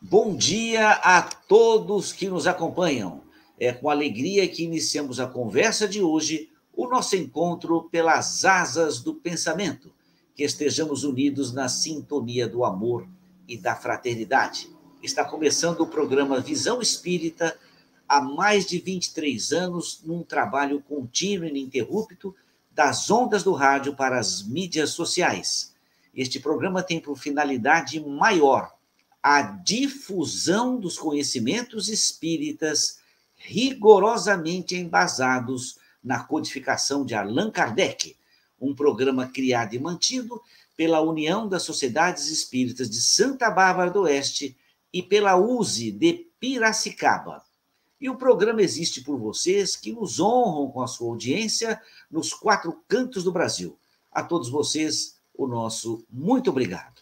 Bom dia a todos que nos acompanham. É com alegria que iniciamos a conversa de hoje, o nosso encontro pelas asas do pensamento. Que estejamos unidos na sintonia do amor e da fraternidade. Está começando o programa Visão Espírita há mais de 23 anos, num trabalho contínuo e ininterrupto das ondas do rádio para as mídias sociais. Este programa tem por finalidade maior a difusão dos conhecimentos espíritas rigorosamente embasados na codificação de Allan Kardec, um programa criado e mantido pela União das Sociedades Espíritas de Santa Bárbara do Oeste e pela USE de Piracicaba. E o programa existe por vocês que nos honram com a sua audiência nos 4 cantos do Brasil. A todos vocês, o nosso muito obrigado.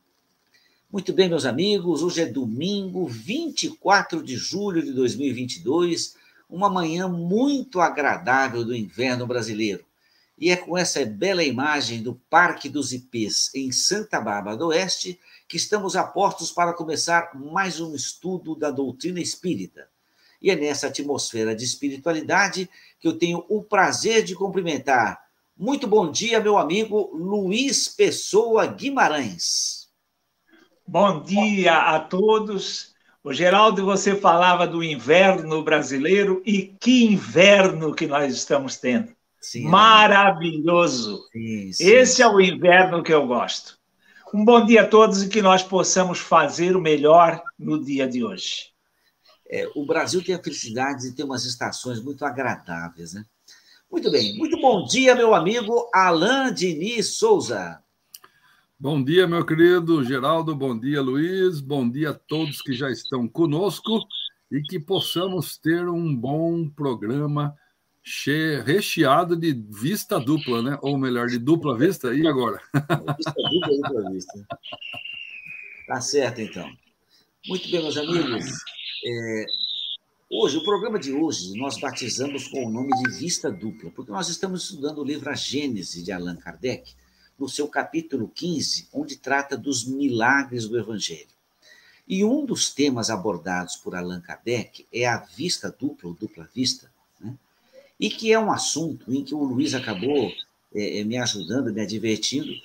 Muito bem, meus amigos, hoje é domingo, 24 de julho de 2022, uma manhã muito agradável do inverno brasileiro. E é com essa bela imagem do Parque dos Ipês, em Santa Bárbara do Oeste, que estamos a postos para começar mais um estudo da doutrina espírita. E é nessa atmosfera de espiritualidade que eu tenho o prazer de cumprimentar. Muito bom dia, meu amigo Luiz Pessoa Guimarães. Bom dia a todos. O Geraldo, você falava do inverno brasileiro e que inverno que nós estamos tendo. Sim, maravilhoso. Sim. Esse é o inverno que eu gosto. Um bom dia a todos e que nós possamos fazer o melhor no dia de hoje. O Brasil tem a felicidade de ter umas estações muito agradáveis, né? Muito bem. Muito bom dia, meu amigo Alain Diniz Souza. Bom dia, meu querido Geraldo, bom dia, Luiz, bom dia a todos que já estão conosco e que possamos ter um bom programa recheado de vista dupla, né? Ou melhor, de dupla vista, e agora? Vista dupla, dupla vista. Tá certo, então. Muito bem, meus amigos. Hoje, o programa de hoje, nós batizamos com o nome de Vista Dupla, porque nós estamos estudando o livro A Gênese, de Allan Kardec, no seu capítulo 15, onde trata dos milagres do Evangelho. E um dos temas abordados por Allan Kardec é a vista dupla, ou dupla vista, né? E que é um assunto em que o Luiz acabou me ajudando, me advertindo,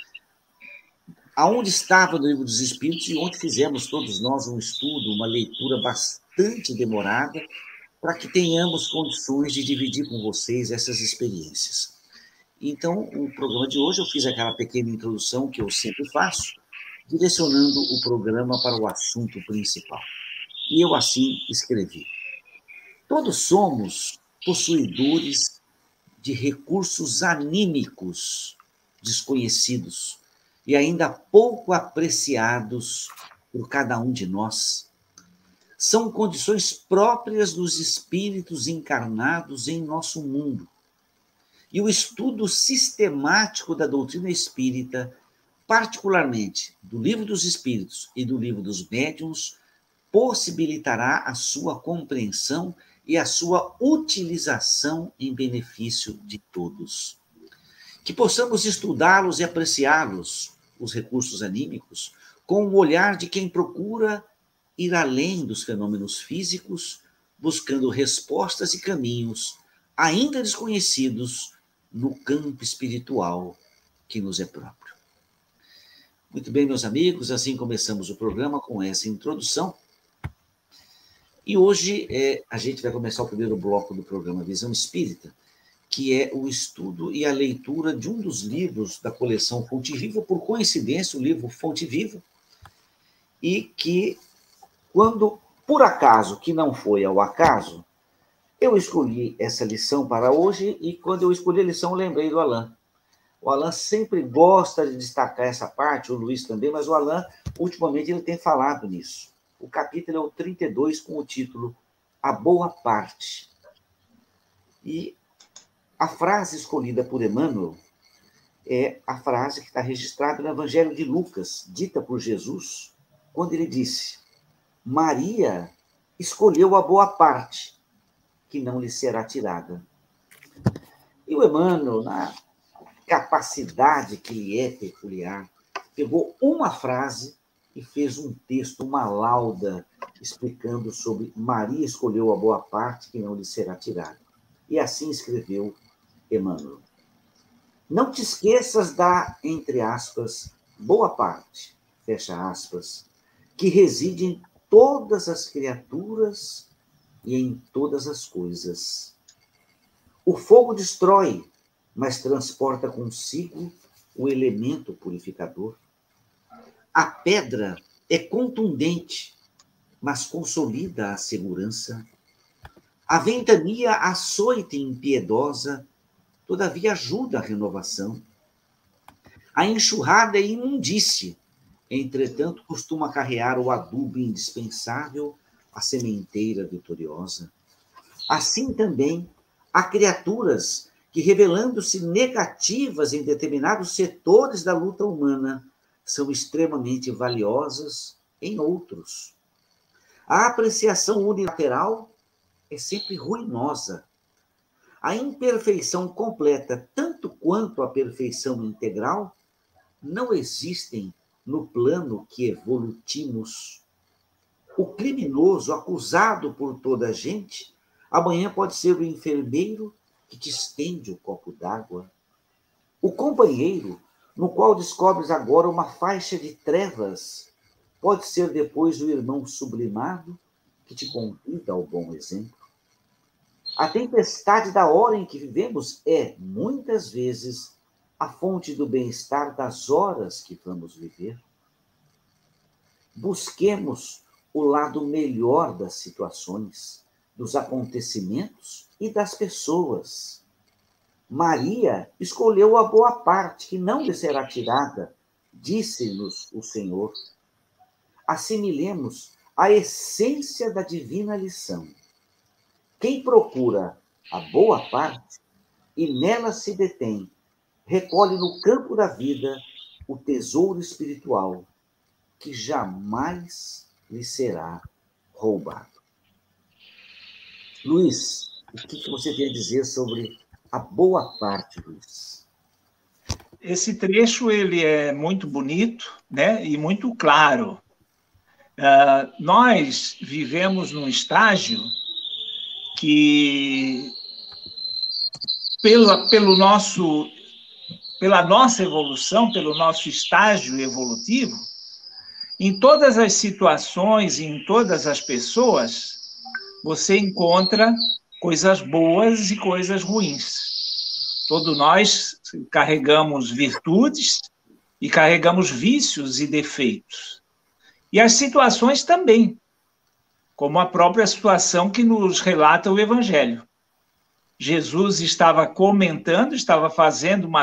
aonde estava no Livro dos Espíritos e onde fizemos todos nós um estudo, uma leitura bastante demorada, para que tenhamos condições de dividir com vocês essas experiências. Então, o programa de hoje, eu fiz aquela pequena introdução que eu sempre faço, direcionando o programa para o assunto principal. E eu assim escrevi. Todos somos possuidores de recursos anímicos desconhecidos e ainda pouco apreciados por cada um de nós. São condições próprias dos espíritos encarnados em nosso mundo. E o estudo sistemático da doutrina espírita, particularmente do Livro dos Espíritos e do Livro dos Médiuns, possibilitará a sua compreensão e a sua utilização em benefício de todos. Que possamos estudá-los e apreciá-los, os recursos anímicos, com o olhar de quem procura ir além dos fenômenos físicos, buscando respostas e caminhos ainda desconhecidos no campo espiritual que nos é próprio. Muito bem, meus amigos, assim começamos o programa com essa introdução. E hoje a gente vai começar o primeiro bloco do programa Visão Espírita, que é o estudo e a leitura de um dos livros da coleção Fonte Viva, por coincidência, o livro Fonte Viva, e que, quando, por acaso, que não foi ao acaso, eu escolhi essa lição para hoje e, quando eu escolhi a lição, eu lembrei do Alain. O Alain sempre gosta de destacar essa parte, o Luiz também, mas o Alain, ultimamente, ele tem falado nisso. O capítulo é o 32, com o título A Boa Parte. E a frase escolhida por Emmanuel é a frase que está registrada no Evangelho de Lucas, dita por Jesus, quando ele disse: Maria escolheu a boa parte, que não lhe será tirada. E o Emmanuel, na capacidade que lhe é peculiar, pegou uma frase e fez um texto, uma lauda, explicando sobre Maria escolheu a boa parte que não lhe será tirada. E assim escreveu Emmanuel. Não te esqueças da, entre aspas, boa parte, fecha aspas, que reside em todas as criaturas e em todas as coisas. O fogo destrói, mas transporta consigo o elemento purificador. A pedra é contundente, mas consolida a segurança. A ventania açoita e impiedosa, todavia ajuda a renovação. A enxurrada é imundície, entretanto costuma carrear o adubo indispensável à sementeira vitoriosa. Assim também, há criaturas que, revelando-se negativas em determinados setores da luta humana, são extremamente valiosas em outros. A apreciação unilateral é sempre ruinosa. A imperfeição completa, tanto quanto a perfeição integral, não existem no plano que evolutimos. O criminoso, acusado por toda a gente, amanhã pode ser o enfermeiro que te estende o copo d'água. O companheiro, no qual descobres agora uma faixa de trevas, pode ser depois o irmão sublimado que te convida ao bom exemplo. A tempestade da hora em que vivemos é, muitas vezes, a fonte do bem-estar das horas que vamos viver. Busquemos o lado melhor das situações, dos acontecimentos e das pessoas. Maria escolheu a boa parte, que não lhe será tirada, disse-nos o Senhor. Assimilemos a essência da divina lição. Quem procura a boa parte e nela se detém, recolhe no campo da vida o tesouro espiritual, que jamais lhe será roubado. Luiz, o que você tem a dizer sobre a boa parte, Luiz? Esse trecho ele é muito bonito, né, e muito claro. Nós vivemos num estágio que, pela nossa evolução, pelo nosso estágio evolutivo, em todas as situações, em todas as pessoas, você encontra coisas boas e coisas ruins. Todos nós carregamos virtudes e carregamos vícios e defeitos. E as situações também, como a própria situação que nos relata o Evangelho. Jesus estava comentando, estava fazendo uma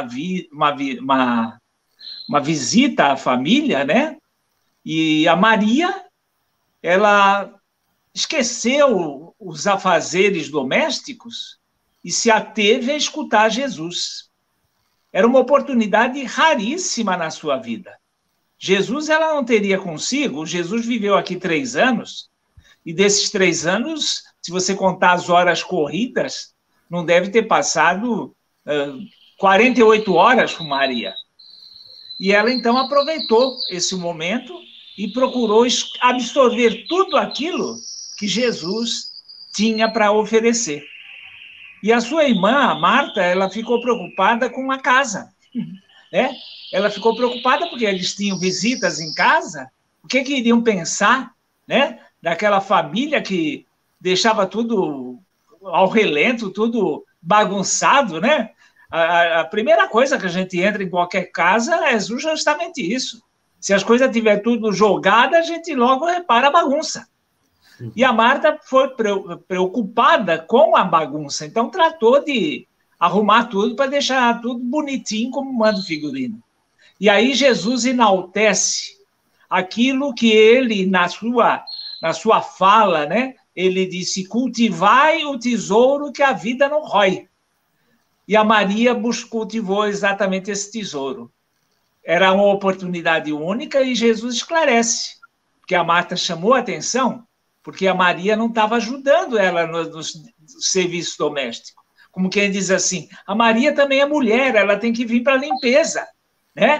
visita à família, né? E a Maria, ela esqueceu os afazeres domésticos e se ateve a escutar Jesus. Era uma oportunidade raríssima na sua vida. Jesus, ela não teria consigo. Jesus viveu aqui 3 anos, e desses 3 anos, se você contar as horas corridas, não deve ter passado 48 horas com Maria. E ela, então, aproveitou esse momento e procurou absorver tudo aquilo que Jesus tinha para oferecer. E a sua irmã, a Marta, ela ficou preocupada com a casa, né? Ela ficou preocupada porque eles tinham visitas em casa, o que iriam pensar, né? Daquela família que deixava tudo ao relento, tudo bagunçado, né? A primeira coisa que a gente entra em qualquer casa é justamente isso. Se as coisas estiverem tudo jogadas, a gente logo repara a bagunça. E a Marta foi preocupada com a bagunça, então tratou de arrumar tudo para deixar tudo bonitinho como manda o figurino. E aí Jesus enaltece aquilo que ele, na sua fala, né, ele disse: cultivai o tesouro que a vida não rói. E a Maria cultivou exatamente esse tesouro. Era uma oportunidade única e Jesus esclarece, porque a Marta chamou a atenção, porque a Maria não estava ajudando ela no serviço doméstico. Como quem diz assim, a Maria também é mulher, ela tem que vir para a limpeza, né?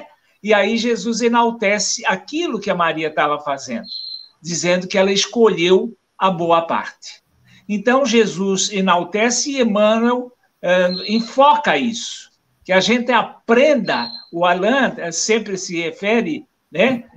E aí Jesus enaltece aquilo que a Maria estava fazendo, dizendo que ela escolheu a boa parte. Então, Jesus enaltece e Emmanuel enfoca isso, que a gente aprenda, o Alain sempre se refere, né,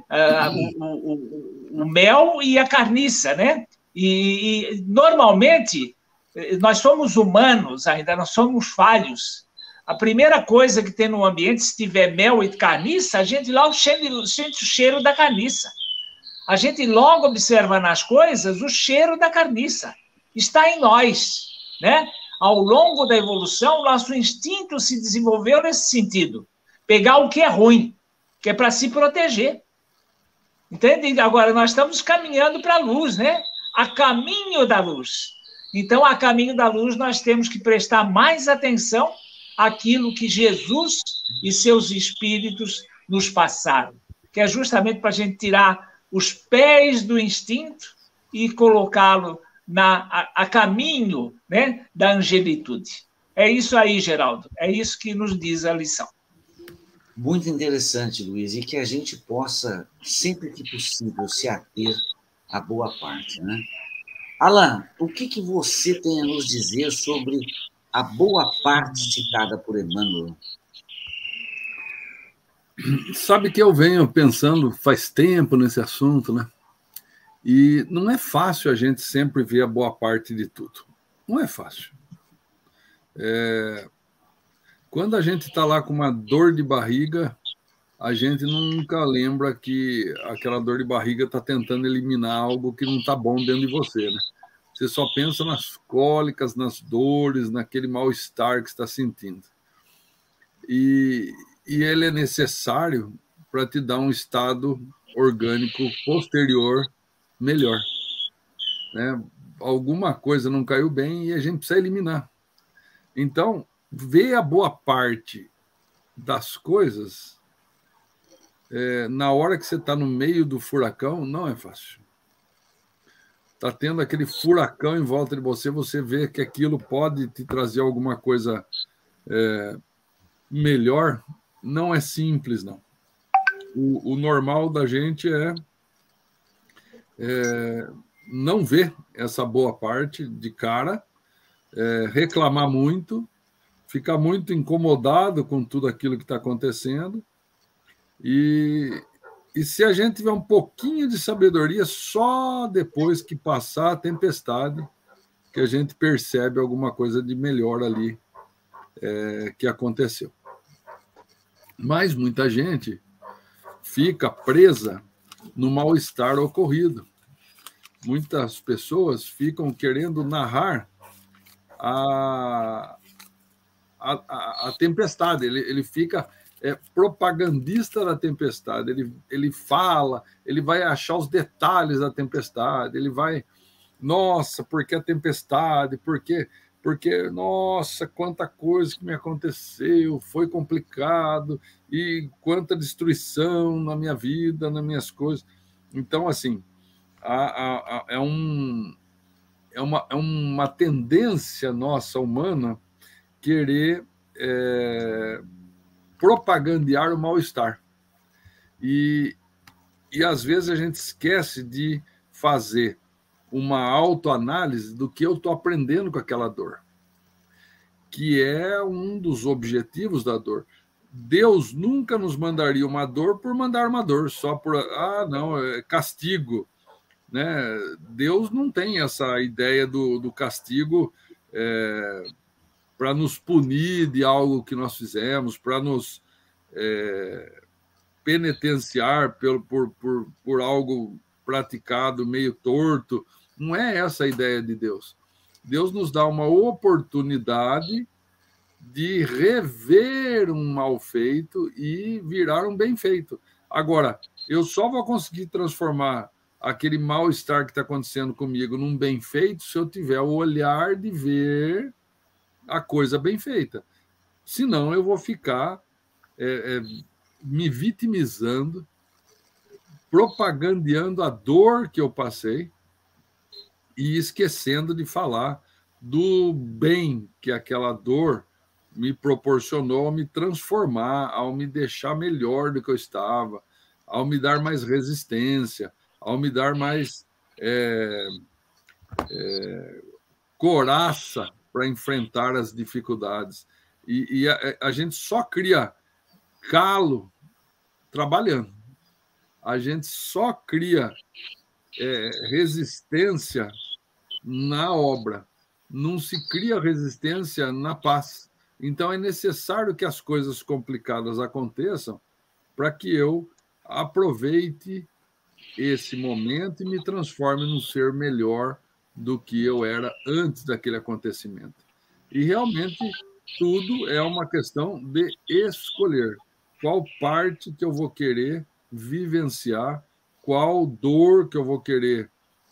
o mel e a carniça, né? E normalmente, nós somos humanos ainda, nós somos falhos. A primeira coisa que tem no ambiente, se tiver mel e carniça, a gente logo sente o cheiro da carniça. A gente logo observa nas coisas o cheiro da carniça. Está em nós, né? Ao longo da evolução, nosso instinto se desenvolveu nesse sentido. Pegar o que é ruim, que é para se proteger. Entende? Agora, nós estamos caminhando para a luz, né? A caminho da luz. Então, a caminho da luz, nós temos que prestar mais atenção àquilo que Jesus e seus espíritos nos passaram, que é justamente para a gente tirar os pés do instinto e colocá-lo a caminho, né, da angelitude. É isso aí, Geraldo. É isso que nos diz a lição. Muito interessante, Luiz, e que a gente possa, sempre que possível, se ater à boa parte, né? Alain, o que você tem a nos dizer sobre a boa parte citada por Emmanuel? Sabe que eu venho pensando faz tempo nesse assunto, né? E não é fácil a gente sempre ver a boa parte de tudo. Não é fácil. Quando a gente está lá com uma dor de barriga, a gente nunca lembra que aquela dor de barriga está tentando eliminar algo que não está bom dentro de você, né? Você só pensa nas cólicas, nas dores, naquele mal-estar que está sentindo. E ele é necessário para te dar um estado orgânico posterior melhor, né? Alguma coisa não caiu bem e a gente precisa eliminar. Então, ver a boa parte das coisas na hora que você está no meio do furacão não é fácil. Está tendo aquele furacão em volta de você, você vê que aquilo pode te trazer alguma coisa melhor, não é simples, não. O normal da gente não ver essa boa parte de cara, reclamar muito, ficar muito incomodado com tudo aquilo que está acontecendo, e se a gente tiver um pouquinho de sabedoria, só depois que passar a tempestade, que a gente percebe alguma coisa de melhor ali que aconteceu. Mas muita gente fica presa no mal-estar ocorrido. Muitas pessoas ficam querendo narrar a tempestade. Ele fica propagandista da tempestade. Ele fala, ele vai achar os detalhes da tempestade, ele vai, nossa, por que a tempestade? Porque, nossa, quanta coisa que me aconteceu, foi complicado, e quanta destruição na minha vida, nas minhas coisas. Então, assim, é uma tendência nossa humana querer propagandear o mal-estar. E às vezes a gente esquece de fazer uma autoanálise do que eu estou aprendendo com aquela dor, que é um dos objetivos da dor. Deus nunca nos mandaria uma dor por mandar uma dor, só por, não, é castigo, né? Deus não tem essa ideia do castigo para nos punir de algo que nós fizemos, para nos penitenciar por algo praticado meio torto. Não é essa a ideia de Deus. Deus nos dá uma oportunidade de rever um mal feito e virar um bem feito. Agora, eu só vou conseguir transformar aquele mal-estar que está acontecendo comigo num bem feito se eu tiver o olhar de ver a coisa bem feita. Senão eu vou ficar me vitimizando, propagandeando a dor que eu passei e esquecendo de falar do bem que aquela dor me proporcionou a me transformar, ao me deixar melhor do que eu estava, ao me dar mais resistência, ao me dar mais coraça para enfrentar as dificuldades. E a gente só cria calo trabalhando. A gente só cria resistência na obra. Não se cria resistência na paz. Então, é necessário que as coisas complicadas aconteçam para que eu aproveite esse momento e me transforme num ser melhor do que eu era antes daquele acontecimento. E, realmente, tudo é uma questão de escolher qual parte que eu vou querer vivenciar, qual dor que eu vou querer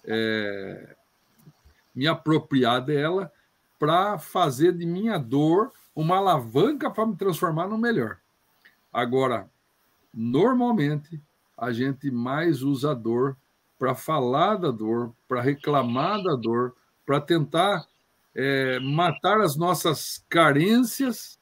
me apropriar dela para fazer de minha dor uma alavanca para me transformar no melhor. Agora, normalmente, a gente mais usa a dor para falar da dor, para reclamar da dor, para tentar matar as nossas carências,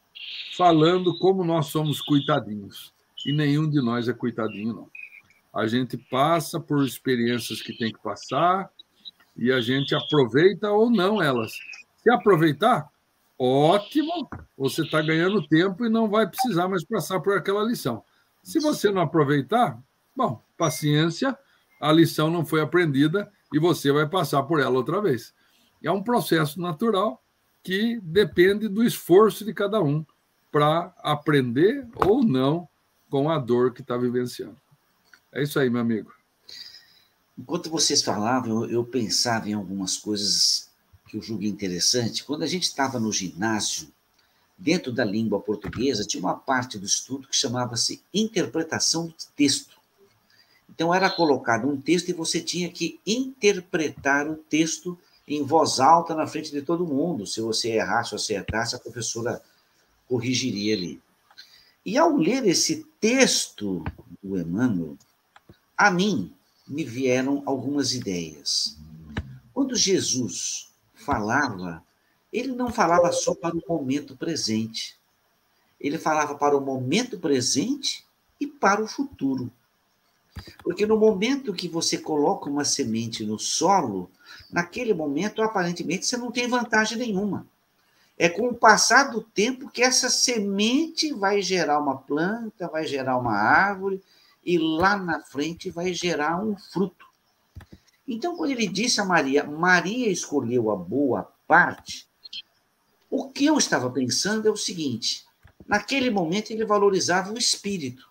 falando como nós somos coitadinhos. E nenhum de nós é coitadinho, não. A gente passa por experiências que tem que passar e a gente aproveita ou não elas. Se aproveitar, ótimo, você está ganhando tempo e não vai precisar mais passar por aquela lição. Se você não aproveitar, bom, paciência, a lição não foi aprendida e você vai passar por ela outra vez. É um processo natural que depende do esforço de cada um para aprender ou não com a dor que está vivenciando. É isso aí, meu amigo. Enquanto vocês falavam, eu pensava em algumas coisas que eu julgo interessante. Quando a gente estava no ginásio, dentro da língua portuguesa, tinha uma parte do estudo que chamava-se interpretação de texto. Então, era colocado um texto e você tinha que interpretar o texto em voz alta na frente de todo mundo. Se você errasse ou acertasse, a professora corrigiria ali. E ao ler esse texto do Emmanuel, a mim me vieram algumas ideias. Quando Jesus falava, ele não falava só para o momento presente. Ele falava para o momento presente e para o futuro. Porque no momento que você coloca uma semente no solo, naquele momento, aparentemente, você não tem vantagem nenhuma. É com o passar do tempo que essa semente vai gerar uma planta, vai gerar uma árvore, e lá na frente vai gerar um fruto. Então, quando ele disse a Maria, Maria escolheu a boa parte, o que eu estava pensando é o seguinte: naquele momento ele valorizava o espírito,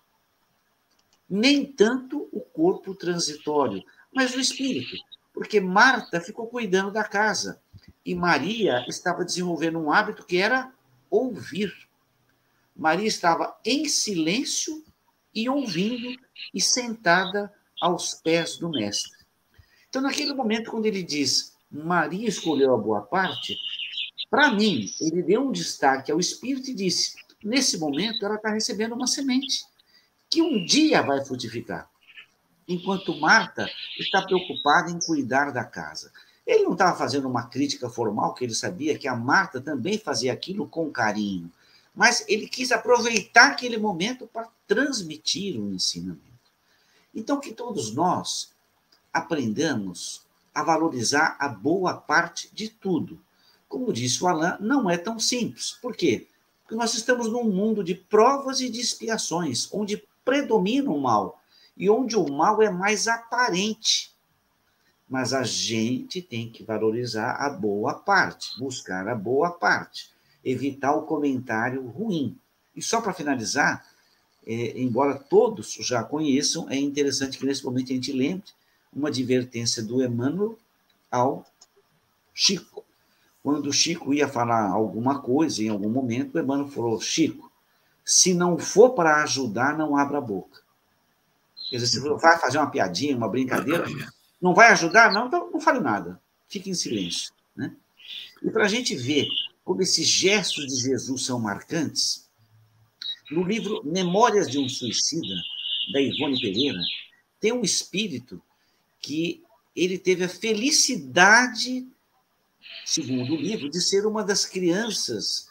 nem tanto o corpo transitório, mas o espírito, porque Marta ficou cuidando da casa e Maria estava desenvolvendo um hábito que era ouvir. Maria estava em silêncio e ouvindo e sentada aos pés do mestre. Então, naquele momento, quando ele diz Maria escolheu a boa parte, para mim, ele deu um destaque ao espírito e disse, nesse momento, ela está recebendo uma semente que um dia vai frutificar, enquanto Marta está preocupada em cuidar da casa. Ele não estava fazendo uma crítica formal, que ele sabia que a Marta também fazia aquilo com carinho, mas ele quis aproveitar aquele momento para transmitir um ensinamento. Então, que todos nós aprendamos a valorizar a boa parte de tudo. Como disse o Alain, não é tão simples. Por quê? Porque nós estamos num mundo de provas e de expiações, onde predomina o mal, e onde o mal é mais aparente. Mas a gente tem que valorizar a boa parte, buscar a boa parte, evitar o comentário ruim. E só para finalizar, embora todos já conheçam, é interessante que nesse momento a gente lembre uma advertência do Emmanuel ao Chico. Quando o Chico ia falar alguma coisa, em algum momento, o Emmanuel falou, Chico, se não for para ajudar, não abra a boca. Quer dizer, se vai fazer uma piadinha, uma brincadeira, não vai ajudar? Não, então não fale nada. Fique em silêncio. Né? E para a gente ver como esses gestos de Jesus são marcantes, no livro Memórias de um Suicida, da Ivone Pereira, tem um espírito que ele teve a felicidade, segundo o livro, de ser uma das crianças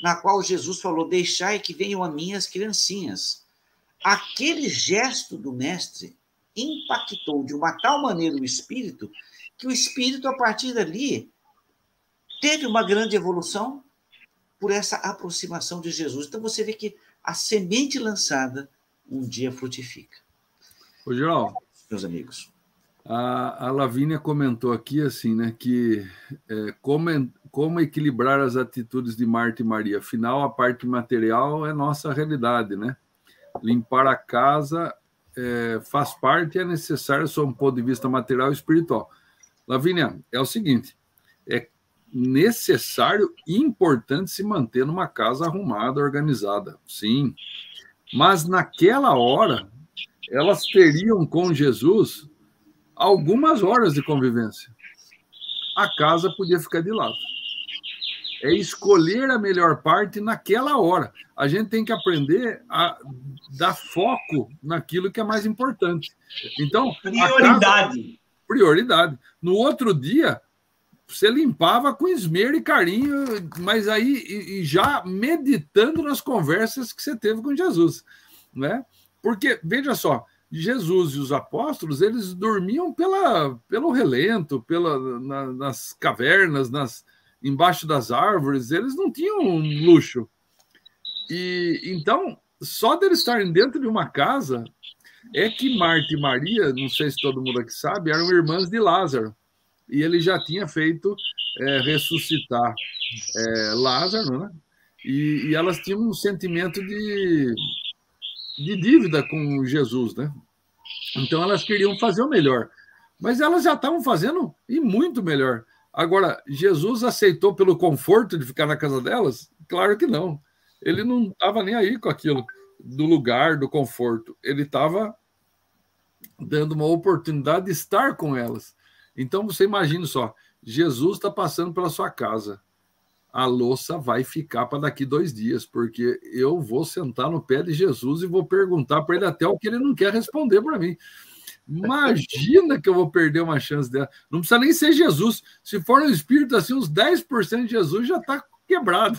na qual Jesus falou: deixai que venham a mim as criancinhas. Aquele gesto do mestre impactou de uma tal maneira o espírito, que o espírito, a partir dali, teve uma grande evolução por essa aproximação de Jesus. Então, você vê que a semente lançada um dia frutifica. Ô, Geraldo, meus amigos, a Lavínia comentou aqui assim, né, que como equilibrar as atitudes de Marta e Maria. Afinal, a parte material é nossa realidade, né? Limpar a casa faz parte e é necessário sob um ponto de vista material e espiritual. Lavínia, é o seguinte, é necessário e importante se manter numa casa arrumada, organizada, sim. Mas naquela hora, elas teriam com Jesus algumas horas de convivência. A casa podia ficar de lado. É escolher a melhor parte naquela hora. A gente tem que aprender a dar foco naquilo que é mais importante. Então, prioridade. No outro dia, você limpava com esmero e carinho, mas aí e já meditando nas conversas que você teve com Jesus, né? Porque, veja só, Jesus e os apóstolos, eles dormiam pelo relento, nas cavernas, embaixo das árvores, eles não tinham luxo. E então, só deles estarem dentro de uma casa, é que Marta e Maria, não sei se todo mundo aqui sabe, eram irmãs de Lázaro. E ele já tinha feito ressuscitar Lázaro, né? E elas tinham um sentimento de dívida com Jesus, né? Então elas queriam fazer o melhor, mas elas já estavam fazendo e muito melhor. Agora, Jesus aceitou pelo conforto de ficar na casa delas? Claro que não. Ele não estava nem aí com aquilo do lugar, do conforto. Ele estava dando uma oportunidade de estar com elas. Então, você imagina só, Jesus está passando pela sua casa. A louça vai ficar para daqui 2 dias, porque eu vou sentar no pé de Jesus e vou perguntar para ele até o que ele não quer responder para mim. Imagina que eu vou perder uma chance dela. Não precisa nem ser Jesus. Se for um espírito assim, uns 10% de Jesus já está quebrado.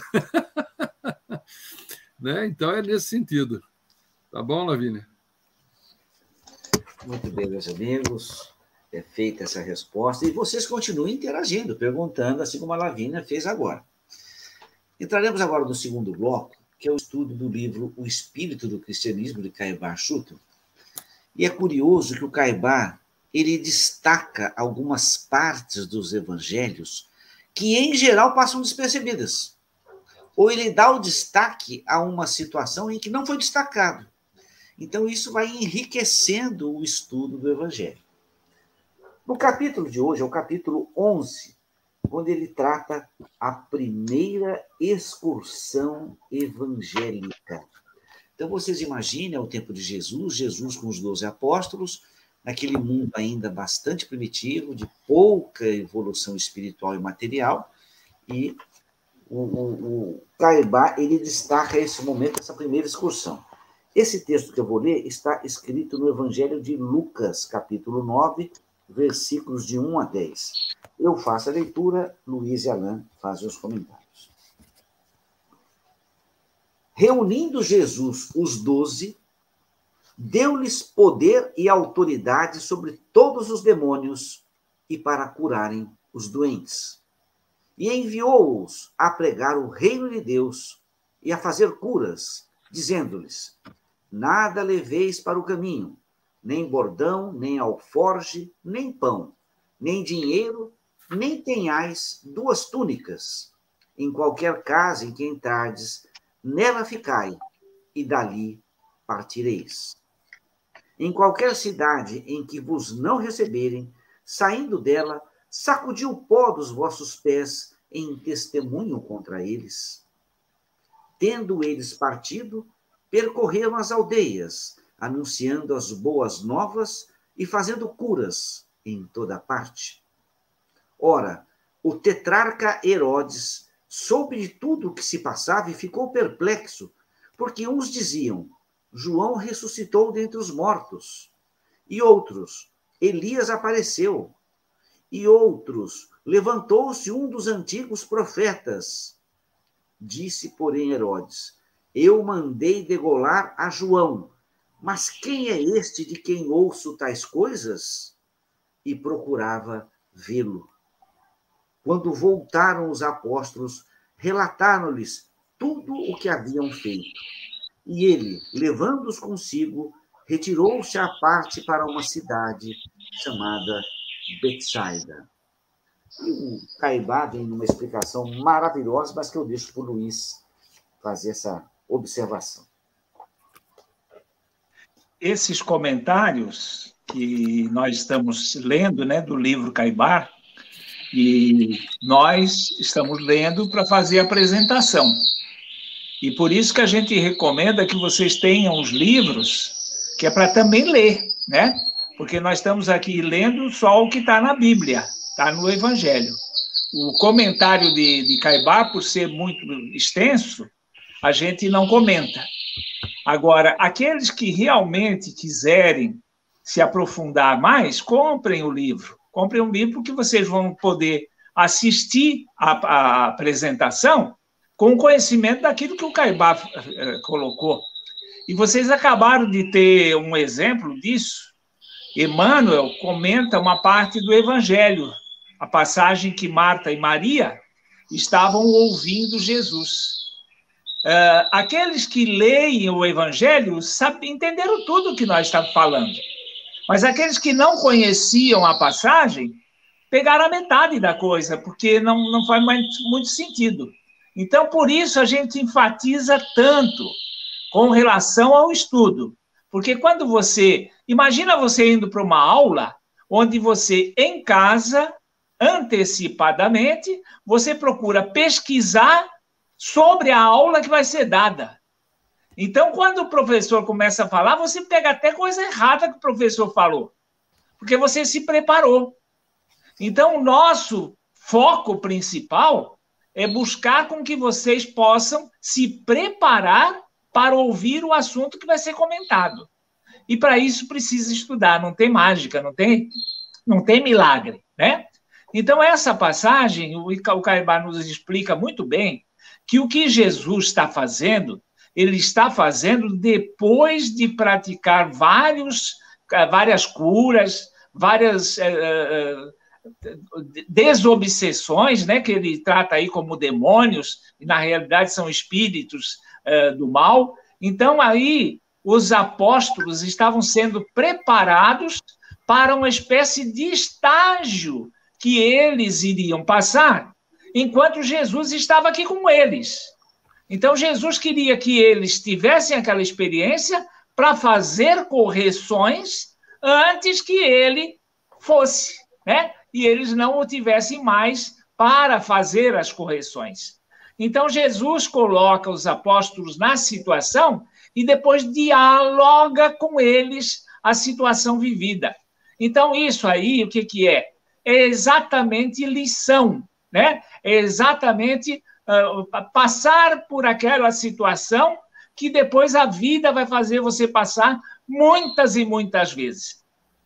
Né? Então, é nesse sentido. Tá bom, Lavínia? Muito bem, meus amigos. É feita essa resposta. E vocês continuem interagindo, perguntando, assim como a Lavínia fez agora. Entraremos agora no segundo bloco, que é o estudo do livro O Espírito do Cristianismo, de Caibá Schutel. E é curioso que o Caibá, ele destaca algumas partes dos evangelhos que, em geral, passam despercebidas. Ou ele dá o destaque a uma situação em que não foi destacado. Então, isso vai enriquecendo o estudo do evangelho. No capítulo de hoje, é o capítulo 11, onde ele trata a primeira excursão evangélica. Então, vocês imaginem, ao tempo de Jesus com os 12 apóstolos, naquele mundo ainda bastante primitivo, de pouca evolução espiritual e material, e o Caibá, ele destaca esse momento, essa primeira excursão. Esse texto que eu vou ler está escrito no Evangelho de Lucas, capítulo 9, versículos de 1 a 10. Eu faço a leitura, Luiz e Alain fazem os comentários. Reunindo Jesus os 12, deu-lhes poder e autoridade sobre todos os demônios e para curarem os doentes. E enviou-os a pregar o reino de Deus e a fazer curas, dizendo-lhes: nada leveis para o caminho, nem bordão, nem alforge, nem pão, nem dinheiro, nem tenhais 2 túnicas. Em qualquer casa em que entrardes, nela ficai, e dali partireis. Em qualquer cidade em que vos não receberem, saindo dela, sacudi o pó dos vossos pés em testemunho contra eles. Tendo eles partido, percorreram as aldeias, anunciando as boas novas e fazendo curas em toda parte. Ora, o tetrarca Herodes soube de tudo o que se passava e ficou perplexo, porque uns diziam: João ressuscitou dentre os mortos, e outros: Elias apareceu, e outros: levantou-se um dos antigos profetas. Disse, porém, Herodes: eu mandei degolar a João, mas quem é este de quem ouço tais coisas? E procurava vê-lo. Quando voltaram os apóstolos, relataram-lhes tudo o que haviam feito. E ele, levando-os consigo, retirou-se à parte para uma cidade chamada Betsaida. E o Caibá vem numa explicação maravilhosa, mas que eu deixo para o Luiz fazer essa observação. Esses comentários que nós estamos lendo, né, do livro Caibá, e nós estamos lendo para fazer a apresentação. E por isso que a gente recomenda que vocês tenham os livros, que é para também ler, né? Porque nós estamos aqui lendo só o que está na Bíblia, está no Evangelho. O comentário de Caibá, por ser muito extenso, a gente não comenta. Agora, aqueles que realmente quiserem se aprofundar mais, comprem o livro. Comprem um livro que vocês vão poder assistir a apresentação com conhecimento daquilo que o Caibá colocou. E vocês acabaram de ter um exemplo disso. Emmanuel comenta uma parte do Evangelho, a passagem que Marta e Maria estavam ouvindo Jesus. Aqueles que leem o Evangelho entenderam tudo o que nós estamos falando. Mas aqueles que não conheciam a passagem pegaram a metade da coisa, porque não faz muito sentido. Então, por isso, a gente enfatiza tanto com relação ao estudo. Porque quando você... Imagina você indo para uma aula onde você, em casa, antecipadamente, você procura pesquisar sobre a aula que vai ser dada. Então, quando o professor começa a falar, você pega até coisa errada que o professor falou, porque você se preparou. Então, o nosso foco principal é buscar com que vocês possam se preparar para ouvir o assunto que vai ser comentado. E para isso precisa estudar, não tem mágica, não tem milagre, né? Então, essa passagem, o Caibá nos explica muito bem que o que Jesus está fazendo, ele está fazendo depois de praticar várias curas, várias desobsessões, né, que ele trata aí como demônios, e na realidade são espíritos do mal. Então, aí, os apóstolos estavam sendo preparados para uma espécie de estágio que eles iriam passar, enquanto Jesus estava aqui com eles. Então, Jesus queria que eles tivessem aquela experiência para fazer correções antes que ele fosse, né? E eles não o tivessem mais para fazer as correções. Então, Jesus coloca os apóstolos na situação e depois dialoga com eles a situação vivida. Então, isso aí, o que é? É exatamente lição, né? É exatamente passar por aquela situação que depois a vida vai fazer você passar muitas e muitas vezes.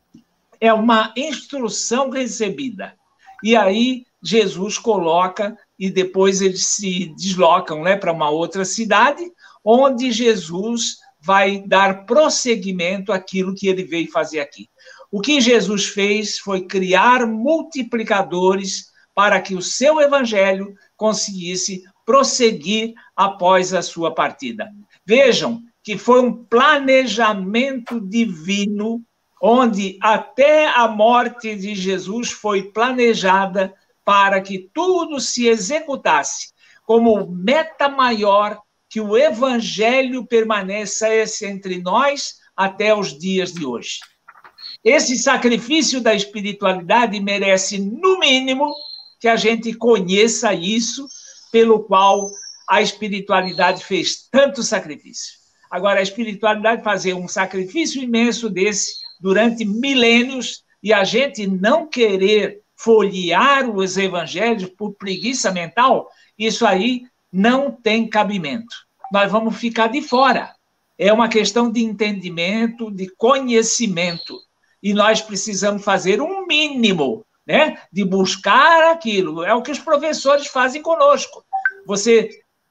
É uma instrução recebida. E aí Jesus coloca, e depois eles se deslocam, né, para uma outra cidade, onde Jesus vai dar prosseguimento àquilo que ele veio fazer aqui. O que Jesus fez foi criar multiplicadores para que o seu evangelho conseguisse prosseguir após a sua partida. Vejam que foi um planejamento divino, onde até a morte de Jesus foi planejada para que tudo se executasse como meta maior, que o evangelho permanecesse entre nós até os dias de hoje. Esse sacrifício da espiritualidade merece, no mínimo, que a gente conheça isso, pelo qual a espiritualidade fez tanto sacrifício. Agora, a espiritualidade fazer um sacrifício imenso desse durante milênios e a gente não querer folhear os evangelhos por preguiça mental, isso aí não tem cabimento. Nós vamos ficar de fora. É uma questão de entendimento, de conhecimento. E nós precisamos fazer um mínimo, né, de buscar aquilo. É o que os professores fazem conosco. Você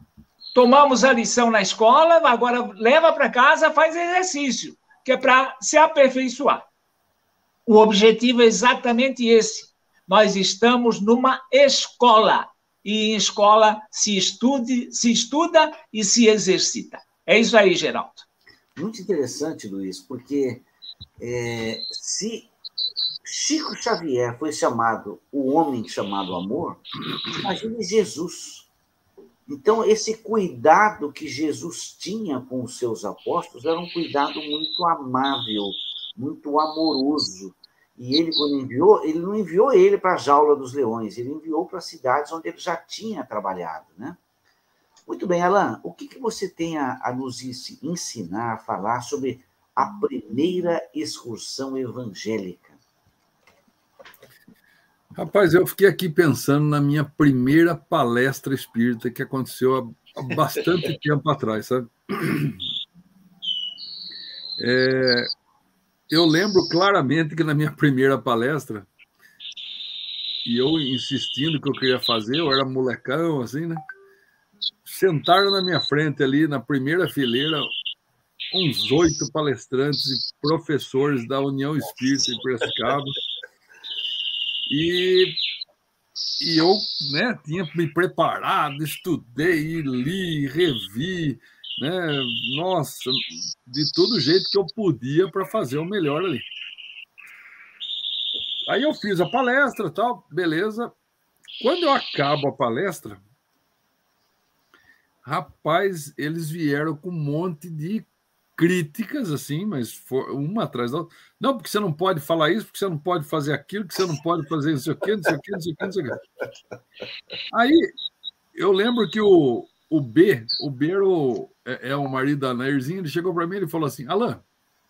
tomamos a lição na escola, agora leva para casa, faz exercício, que é para se aperfeiçoar. O objetivo é exatamente esse. Nós estamos numa escola, e em escola se estuda e se exercita. É isso aí, Geraldo. Muito interessante, Luiz, porque se Chico Xavier foi chamado o homem chamado amor, imagine Jesus. Então, esse cuidado que Jesus tinha com os seus apóstolos era um cuidado muito amável, muito amoroso. E ele, quando enviou, ele não enviou ele para a jaula dos leões, ele enviou para cidades onde ele já tinha trabalhado, né? Muito bem, Alain, o que você tem a nos ensinar, a falar sobre a primeira excursão evangélica? Rapaz, eu fiquei aqui pensando na minha primeira palestra espírita que aconteceu há bastante tempo atrás, sabe? Eu lembro claramente que na minha primeira palestra, e eu insistindo que eu queria fazer, eu era molecão, assim, né? Sentaram na minha frente ali, na primeira fileira, uns 8 palestrantes e professores da União Espírita em Piracicaba. E eu, né, tinha me preparado, estudei, li, revi, né? Nossa, de todo jeito que eu podia para fazer o melhor ali. Aí eu fiz a palestra, tal, beleza. Quando eu acabo a palestra, rapaz, eles vieram com um monte de críticas, assim, mas uma atrás da outra. Não, porque você não pode falar isso, porque você não pode fazer aquilo, que você não pode fazer não sei o quê, não sei o quê, não sei o quê, não sei o quê. Aí, eu lembro que o B é o marido da Nairzinha, ele chegou para mim e falou assim, Alain,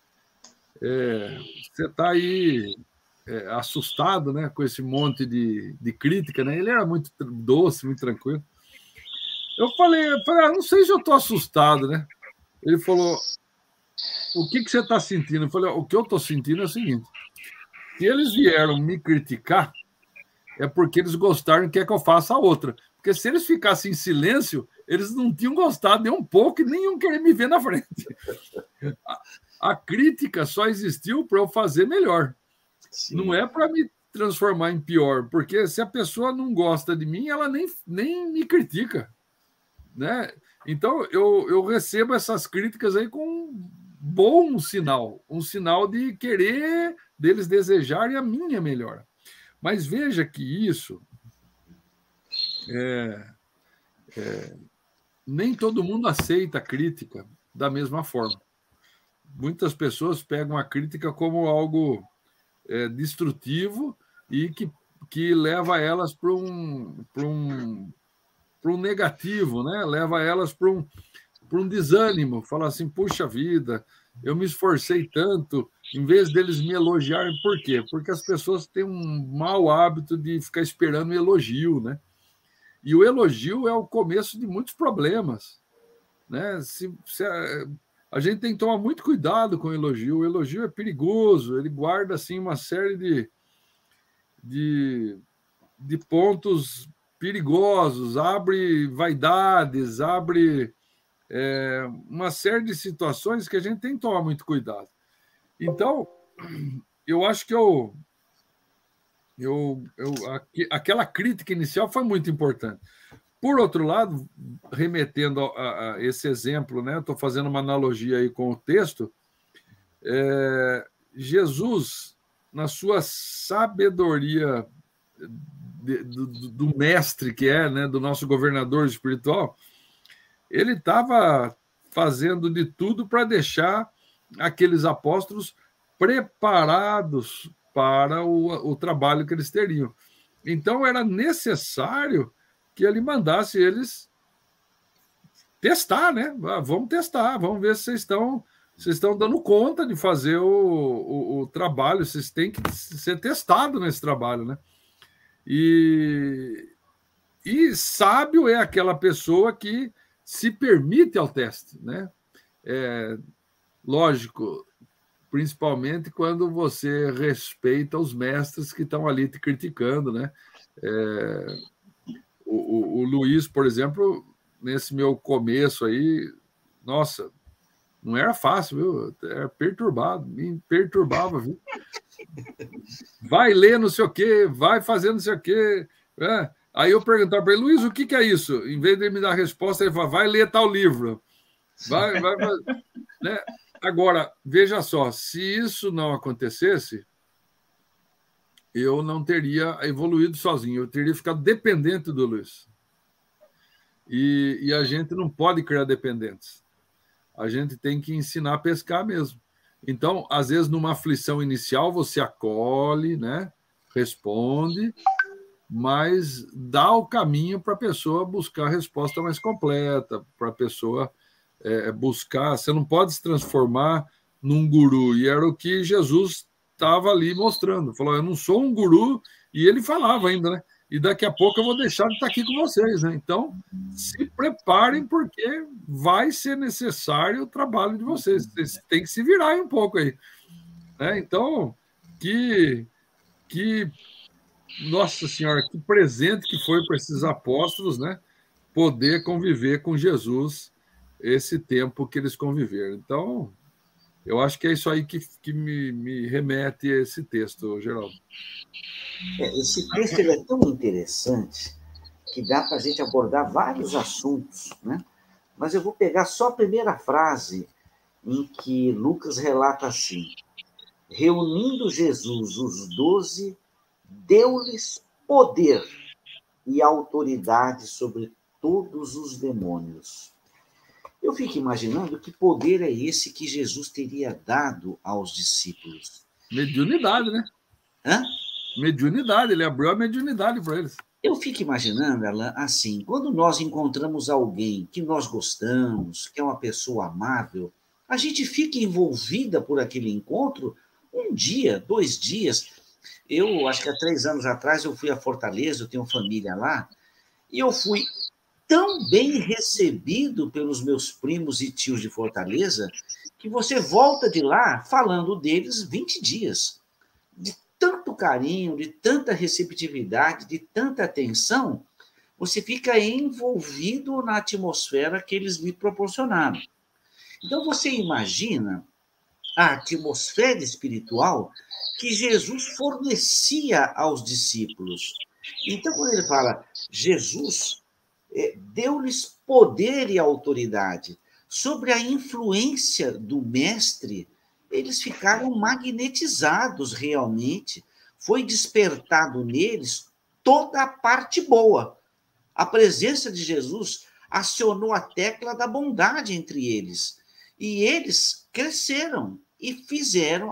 você está aí assustado, né, com esse monte de crítica, né? Ele era muito doce, muito tranquilo. Eu falei, não sei se eu estou assustado, né? Ele falou, o que você está sentindo? Eu falei, o que eu estou sentindo é o seguinte, se eles vieram me criticar, é porque eles gostaram e querem que eu faça a outra. Porque se eles ficassem em silêncio, eles não tinham gostado nem um pouco e nem iam querer me ver na frente. A crítica só existiu para eu fazer melhor. Sim. Não é para me transformar em pior, porque se a pessoa não gosta de mim, ela nem me critica, né? Então, eu recebo essas críticas aí com um bom sinal, um sinal de querer, deles desejarem a minha melhora. Mas veja que isso nem todo mundo aceita a crítica da mesma forma. Muitas pessoas pegam a crítica como algo destrutivo e que leva elas para um negativo, né? Leva elas para um desânimo. Fala assim, puxa vida, eu me esforcei tanto, em vez deles me elogiarem. Por quê? Porque as pessoas têm um mau hábito de ficar esperando elogio, né? E o elogio é o começo de muitos problemas, né? A gente tem que tomar muito cuidado com o elogio. O elogio é perigoso, ele guarda assim uma série de pontos perigosos, abre vaidades, abre uma série de situações que a gente tem que tomar muito cuidado. Então, eu acho que aquela crítica inicial foi muito importante. Por outro lado, remetendo a esse exemplo, né, estou fazendo uma analogia aí com o texto, Jesus, na sua sabedoria do mestre que é, né, do nosso governador espiritual, ele estava fazendo de tudo para deixar aqueles apóstolos preparados para o trabalho que eles teriam. Então, era necessário que ele mandasse eles testar, né? Vamos testar, vamos ver se vocês estão dando conta de fazer o trabalho, vocês têm que ser testados nesse trabalho, né? E sábio é aquela pessoa que se permite ao teste, né? Lógico, principalmente quando você respeita os mestres que estão ali te criticando, né? O Luiz, por exemplo, nesse meu começo aí, nossa, não era fácil, viu? Era perturbado, me perturbava, viu? Vai ler não sei o quê, vai fazer não sei o quê. Né? Aí eu perguntava para ele, Luiz, o que é isso? Em vez de ele me dar a resposta, ele falava, vai ler tal livro. Vai, né? Agora, veja só, se isso não acontecesse, eu não teria evoluído sozinho, eu teria ficado dependente do Luiz. E a gente não pode criar dependentes. A gente tem que ensinar a pescar mesmo. Então, às vezes, numa aflição inicial, você acolhe, né? Responde, mas dá o caminho para a pessoa buscar a resposta mais completa, para a pessoa buscar. Você não pode se transformar num guru, e era o que Jesus estava ali mostrando. Falou, eu não sou um guru, e ele falava ainda, né? E daqui a pouco eu vou deixar de estar aqui com vocês, né? Então, se preparem, porque vai ser necessário o trabalho de vocês. Vocês têm que se virar aí um pouco aí. Né? Então, nossa Senhora, que presente que foi para esses apóstolos, né? Poder conviver com Jesus esse tempo que eles conviveram. Então, eu acho que é isso aí que me remete a esse texto, Geraldo. Esse texto ele é tão interessante que dá para a gente abordar vários assuntos, né? Mas eu vou pegar só a primeira frase em que Lucas relata assim: reunindo Jesus os 12, deu-lhes poder e autoridade sobre todos os demônios. Eu fico imaginando que poder é esse que Jesus teria dado aos discípulos. Mediunidade, né? Hã? Mediunidade, ele abriu a mediunidade para eles. Eu fico imaginando, Alain, assim, quando nós encontramos alguém que nós gostamos, que é uma pessoa amável, a gente fica envolvida por aquele encontro um dia, 2 dias. Eu acho que há 3 anos atrás eu fui a Fortaleza, eu tenho família lá, e eu fui tão bem recebido pelos meus primos e tios de Fortaleza que você volta de lá falando deles 20 dias. De tanto carinho, de tanta receptividade, de tanta atenção, você fica envolvido na atmosfera que eles lhe proporcionaram. Então, você imagina a atmosfera espiritual que Jesus fornecia aos discípulos. Então, quando ele fala, Jesus deu-lhes poder e autoridade sobre a influência do mestre, eles ficaram magnetizados realmente. Foi despertado neles toda a parte boa. A presença de Jesus acionou a tecla da bondade entre eles. E eles cresceram e fizeram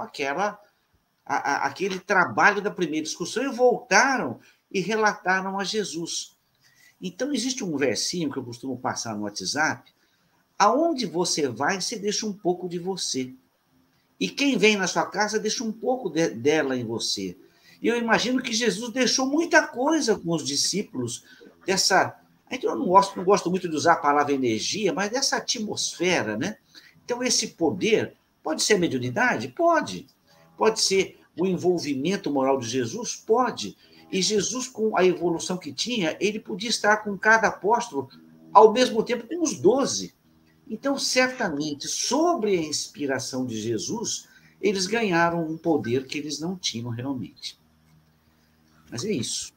aquele trabalho da primeira discussão e voltaram e relataram a Jesus. Então, existe um versinho que eu costumo passar no WhatsApp. Aonde você vai, você deixa um pouco de você. E quem vem na sua casa deixa um pouco dela em você. E eu imagino que Jesus deixou muita coisa com os discípulos, dessa... Eu não gosto muito de usar a palavra energia, mas dessa atmosfera, né? Então, esse poder pode ser mediunidade? Pode. Pode ser o envolvimento moral de Jesus? Pode. E Jesus, com a evolução que tinha, ele podia estar com cada apóstolo ao mesmo tempo com os 12. Então, certamente, sobre a inspiração de Jesus, eles ganharam um poder que eles não tinham realmente. Mas é isso.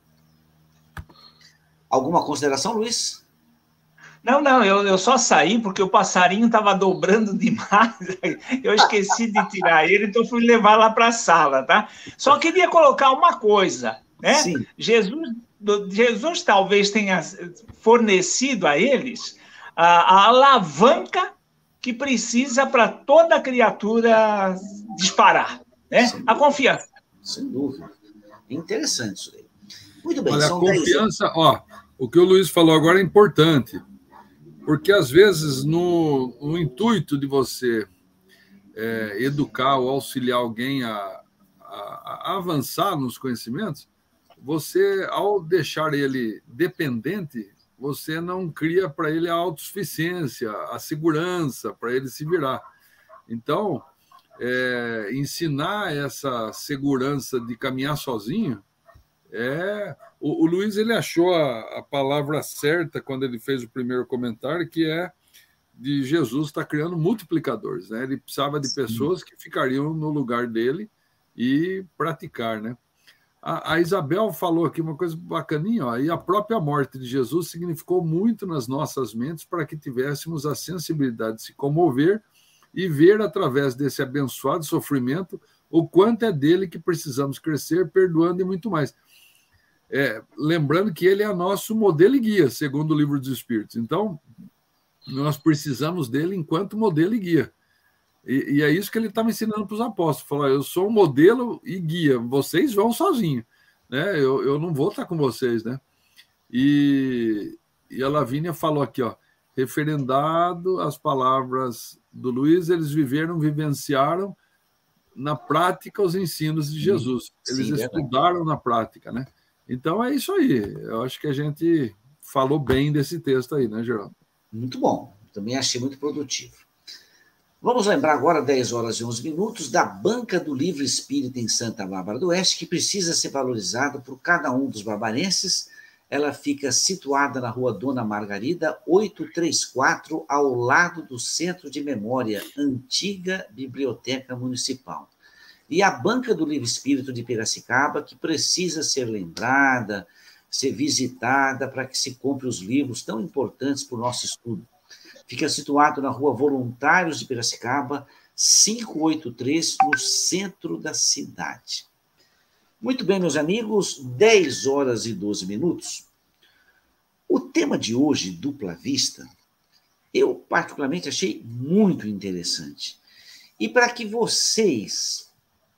Alguma consideração, Luiz? Não, eu só saí porque o passarinho estava dobrando demais. Eu esqueci de tirar ele, então fui levar lá para a sala, tá? Só queria colocar uma coisa, né? Sim. Jesus talvez tenha fornecido a eles a alavanca que precisa para toda criatura disparar, né? A confiança. Sem dúvida. É interessante isso aí. Muito bem. Olha, a confiança, o que o Luiz falou agora é importante, porque às vezes no intuito de você educar ou auxiliar alguém a avançar nos conhecimentos, você, ao deixar ele dependente, você não cria para ele a autossuficiência, a segurança para ele se virar. Então, ensinar essa segurança de caminhar sozinho O Luiz ele achou a palavra certa quando ele fez o primeiro comentário, que é de Jesus estar criando multiplicadores, né? Ele precisava de pessoas que ficariam no lugar dele e praticar, né? A Isabel falou aqui uma coisa bacaninha, ó, e a própria morte de Jesus significou muito nas nossas mentes para que tivéssemos a sensibilidade de se comover e ver através desse abençoado sofrimento o quanto é dele que precisamos crescer, perdoando e muito mais. Lembrando que ele é nosso modelo e guia, segundo o Livro dos Espíritos. Então, nós precisamos dele enquanto modelo e guia. E é isso que ele estava ensinando para os apóstolos. Falou, eu sou um modelo e guia, vocês vão sozinhos, né? Eu não vou estar com vocês, né? E a Lavínia falou aqui, ó, referendado as palavras do Luiz, eles vivenciaram na prática os ensinos de Jesus. Eles estudaram na prática, né? Então é isso aí. Eu acho que a gente falou bem desse texto aí, né, Geraldo? Muito bom. Também achei muito produtivo. Vamos lembrar agora, 10 horas e 11 minutos, da Banca do Livro Espírita em Santa Bárbara do Oeste, que precisa ser valorizada por cada um dos barbarenses. Ela fica situada na Rua Dona Margarida, 834, ao lado do Centro de Memória, antiga Biblioteca Municipal. E a Banca do Livro Espírita de Piracicaba, que precisa ser lembrada, ser visitada para que se compre os livros tão importantes para o nosso estudo. Fica situado na Rua Voluntários de Piracicaba, 583, no centro da cidade. Muito bem, meus amigos, 10 horas e 12 minutos. O tema de hoje, Dupla Vista, eu particularmente achei muito interessante. E para que vocês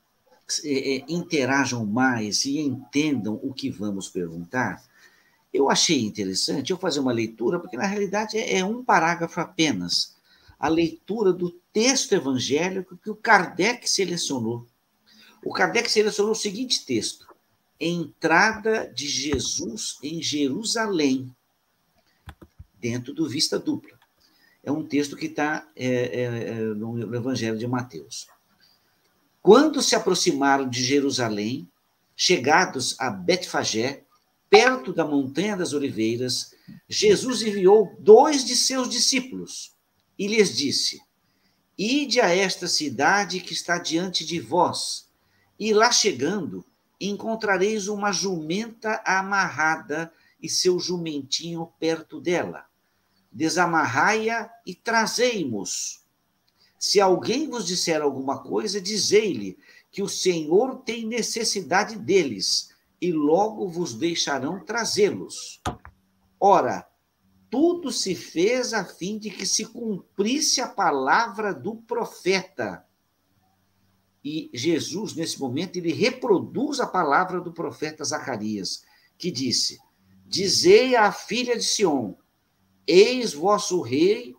interajam mais e entendam o que vamos perguntar, eu achei interessante eu fazer uma leitura, porque na realidade é um parágrafo apenas, a leitura do texto evangélico que o Kardec selecionou. O Kardec selecionou o seguinte texto: Entrada de Jesus em Jerusalém, dentro do Vista Dupla. É um texto que está no Evangelho de Mateus. Quando se aproximaram de Jerusalém, chegados a Betfagé, perto da Montanha das Oliveiras, Jesus enviou 2 de seus discípulos e lhes disse: Ide a esta cidade que está diante de vós, e lá chegando, encontrareis uma jumenta amarrada e seu jumentinho perto dela. Desamarrai-a e trazei-mos. Se alguém vos disser alguma coisa, dizei-lhe que o Senhor tem necessidade deles, e logo vos deixarão trazê-los. Ora, tudo se fez a fim de que se cumprisse a palavra do profeta. E Jesus, nesse momento, ele reproduz a palavra do profeta Zacarias, que disse: Dizei à filha de Sião, eis vosso rei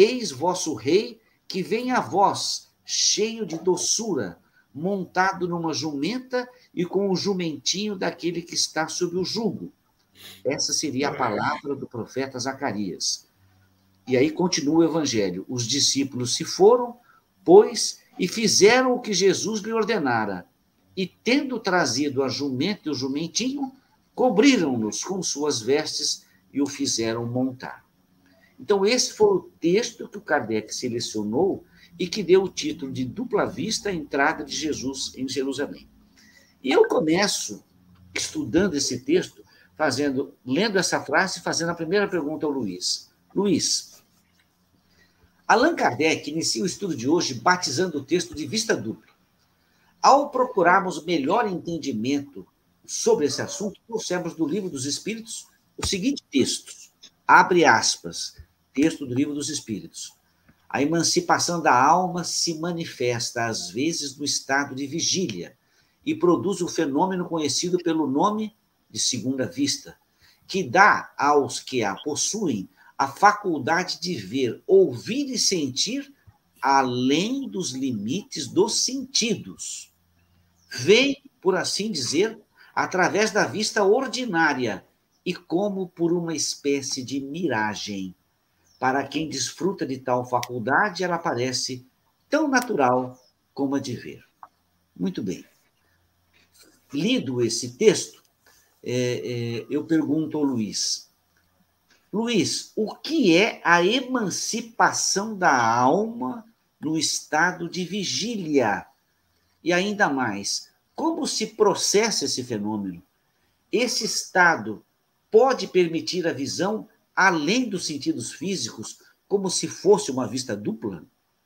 que vem a vós, cheio de doçura, montado numa jumenta e com o jumentinho daquele que está sob o jugo. Essa seria a palavra do profeta Zacarias. E aí continua o evangelho. Os discípulos se foram, pois, e fizeram o que Jesus lhe ordenara. E, tendo trazido a jumenta e o jumentinho, cobriram-nos com suas vestes e o fizeram montar. Então, esse foi o texto que o Kardec selecionou e que deu o título de Dupla Vista, a entrada de Jesus em Jerusalém. E eu começo estudando esse texto, lendo essa frase e fazendo a primeira pergunta ao Luiz. Luiz, Allan Kardec inicia o estudo de hoje batizando o texto de Vista Dupla. Ao procurarmos melhor entendimento sobre esse assunto, trouxemos do Livro dos Espíritos o seguinte texto, abre aspas, texto do Livro dos Espíritos. A emancipação da alma se manifesta, às vezes, no estado de vigília e produz o fenômeno conhecido pelo nome de segunda vista, que dá aos que a possuem a faculdade de ver, ouvir e sentir além dos limites dos sentidos. Vem, por assim dizer, através da vista ordinária e como por uma espécie de miragem. Para quem desfruta de tal faculdade, ela parece tão natural como a de ver. Muito bem. Lido esse texto, eu pergunto ao Luiz. Luiz, o que é a emancipação da alma no estado de vigília? E ainda mais, como se processa esse fenômeno? Esse estado pode permitir a visão além dos sentidos físicos, como se fosse uma vista dupla?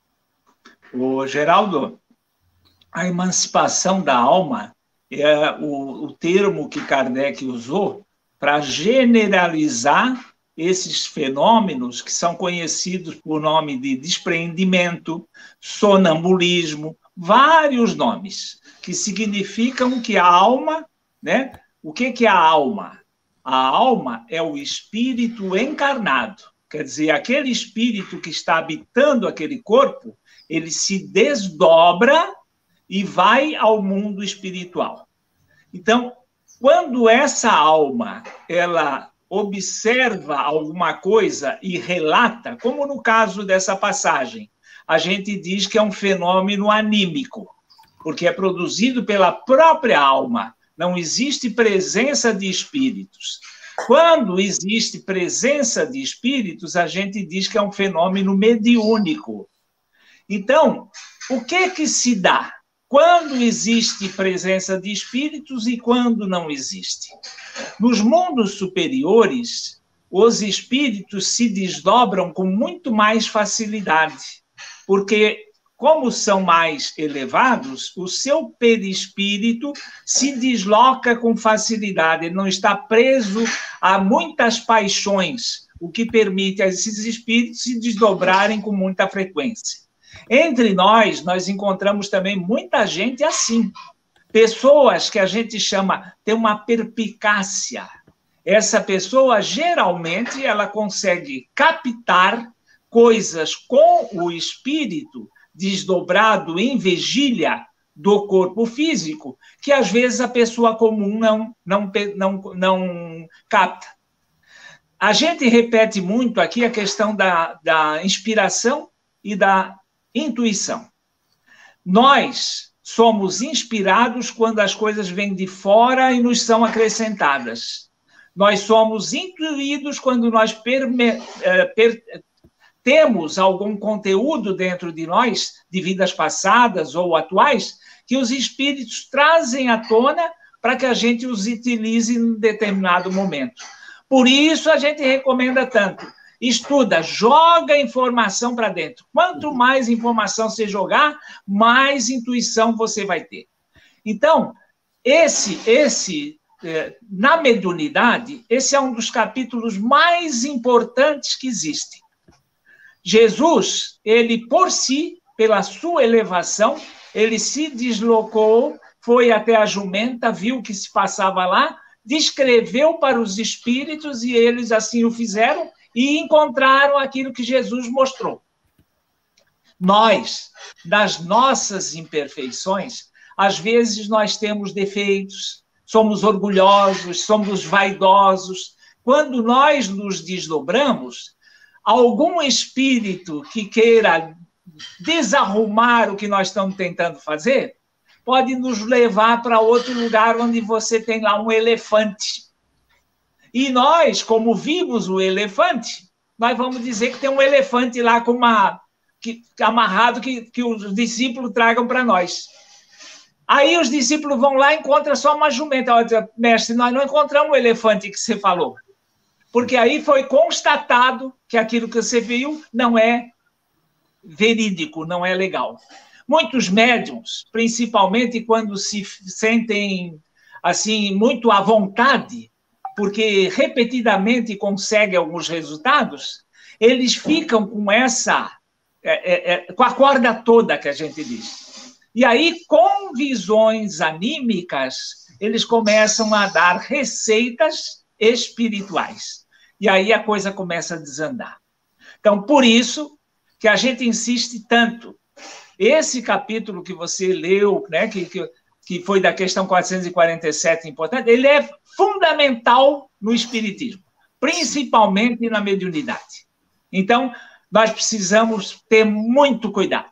Ô, Geraldo, a emancipação da alma é o termo que Kardec usou para generalizar esses fenômenos que são conhecidos por nome de despreendimento, sonambulismo, vários nomes, que significam que a alma, né? O que é a alma? A alma é o espírito encarnado, quer dizer, aquele espírito que está habitando aquele corpo, ele se desdobra e vai ao mundo espiritual. Então, quando essa alma, ela observa alguma coisa e relata, como no caso dessa passagem, a gente diz que é um fenômeno anímico, porque é produzido pela própria alma, não existe presença de espíritos. Quando existe presença de espíritos, a gente diz que é um fenômeno mediúnico. Então, o que se dá? Quando existe presença de espíritos e quando não existe? Nos mundos superiores, os espíritos se desdobram com muito mais facilidade, porque, como são mais elevados, o seu perispírito se desloca com facilidade, ele não está preso a muitas paixões, o que permite a esses espíritos se desdobrarem com muita frequência. Entre nós encontramos também muita gente assim, pessoas que a gente chama, tem uma perspicácia. Essa pessoa, geralmente, ela consegue captar coisas com o espírito desdobrado em vigília do corpo físico, que às vezes a pessoa comum não capta. A gente repete muito aqui a questão da inspiração e da intuição. Nós somos inspirados quando as coisas vêm de fora e nos são acrescentadas. Nós somos intuídos quando nós temos algum conteúdo dentro de nós, de vidas passadas ou atuais, que os espíritos trazem à tona para que a gente os utilize em determinado momento. Por isso, a gente recomenda tanto. Estuda, joga informação para dentro. Quanto mais informação você jogar, mais intuição você vai ter. Então, na mediunidade, esse é um dos capítulos mais importantes que existem. Jesus, ele por si, pela sua elevação, ele se deslocou, foi até a jumenta, viu o que se passava lá, descreveu para os espíritos e eles assim o fizeram e encontraram aquilo que Jesus mostrou. Nós, nas nossas imperfeições, às vezes nós temos defeitos, somos orgulhosos, somos vaidosos. Quando nós nos desdobramos, algum espírito que queira desarrumar o que nós estamos tentando fazer, pode nos levar para outro lugar onde você tem lá um elefante. E nós, como vimos o elefante, nós vamos dizer que tem um elefante lá com amarrado que os discípulos tragam para nós. Aí os discípulos vão lá e encontram só uma jumenta. Ela diz, mestre, nós não encontramos o elefante que você falou. Porque aí foi constatado que aquilo que você viu não é verídico, não é legal. Muitos médiuns, principalmente quando se sentem assim muito à vontade, porque repetidamente conseguem alguns resultados, eles ficam com com a corda toda, que a gente diz. E aí, com visões anímicas, eles começam a dar receitas espirituais. E aí a coisa começa a desandar. Então, por isso que a gente insiste tanto. Esse capítulo que você leu, né, que foi da questão 447 importante, ele é fundamental no espiritismo, principalmente na mediunidade. Então, nós precisamos ter muito cuidado.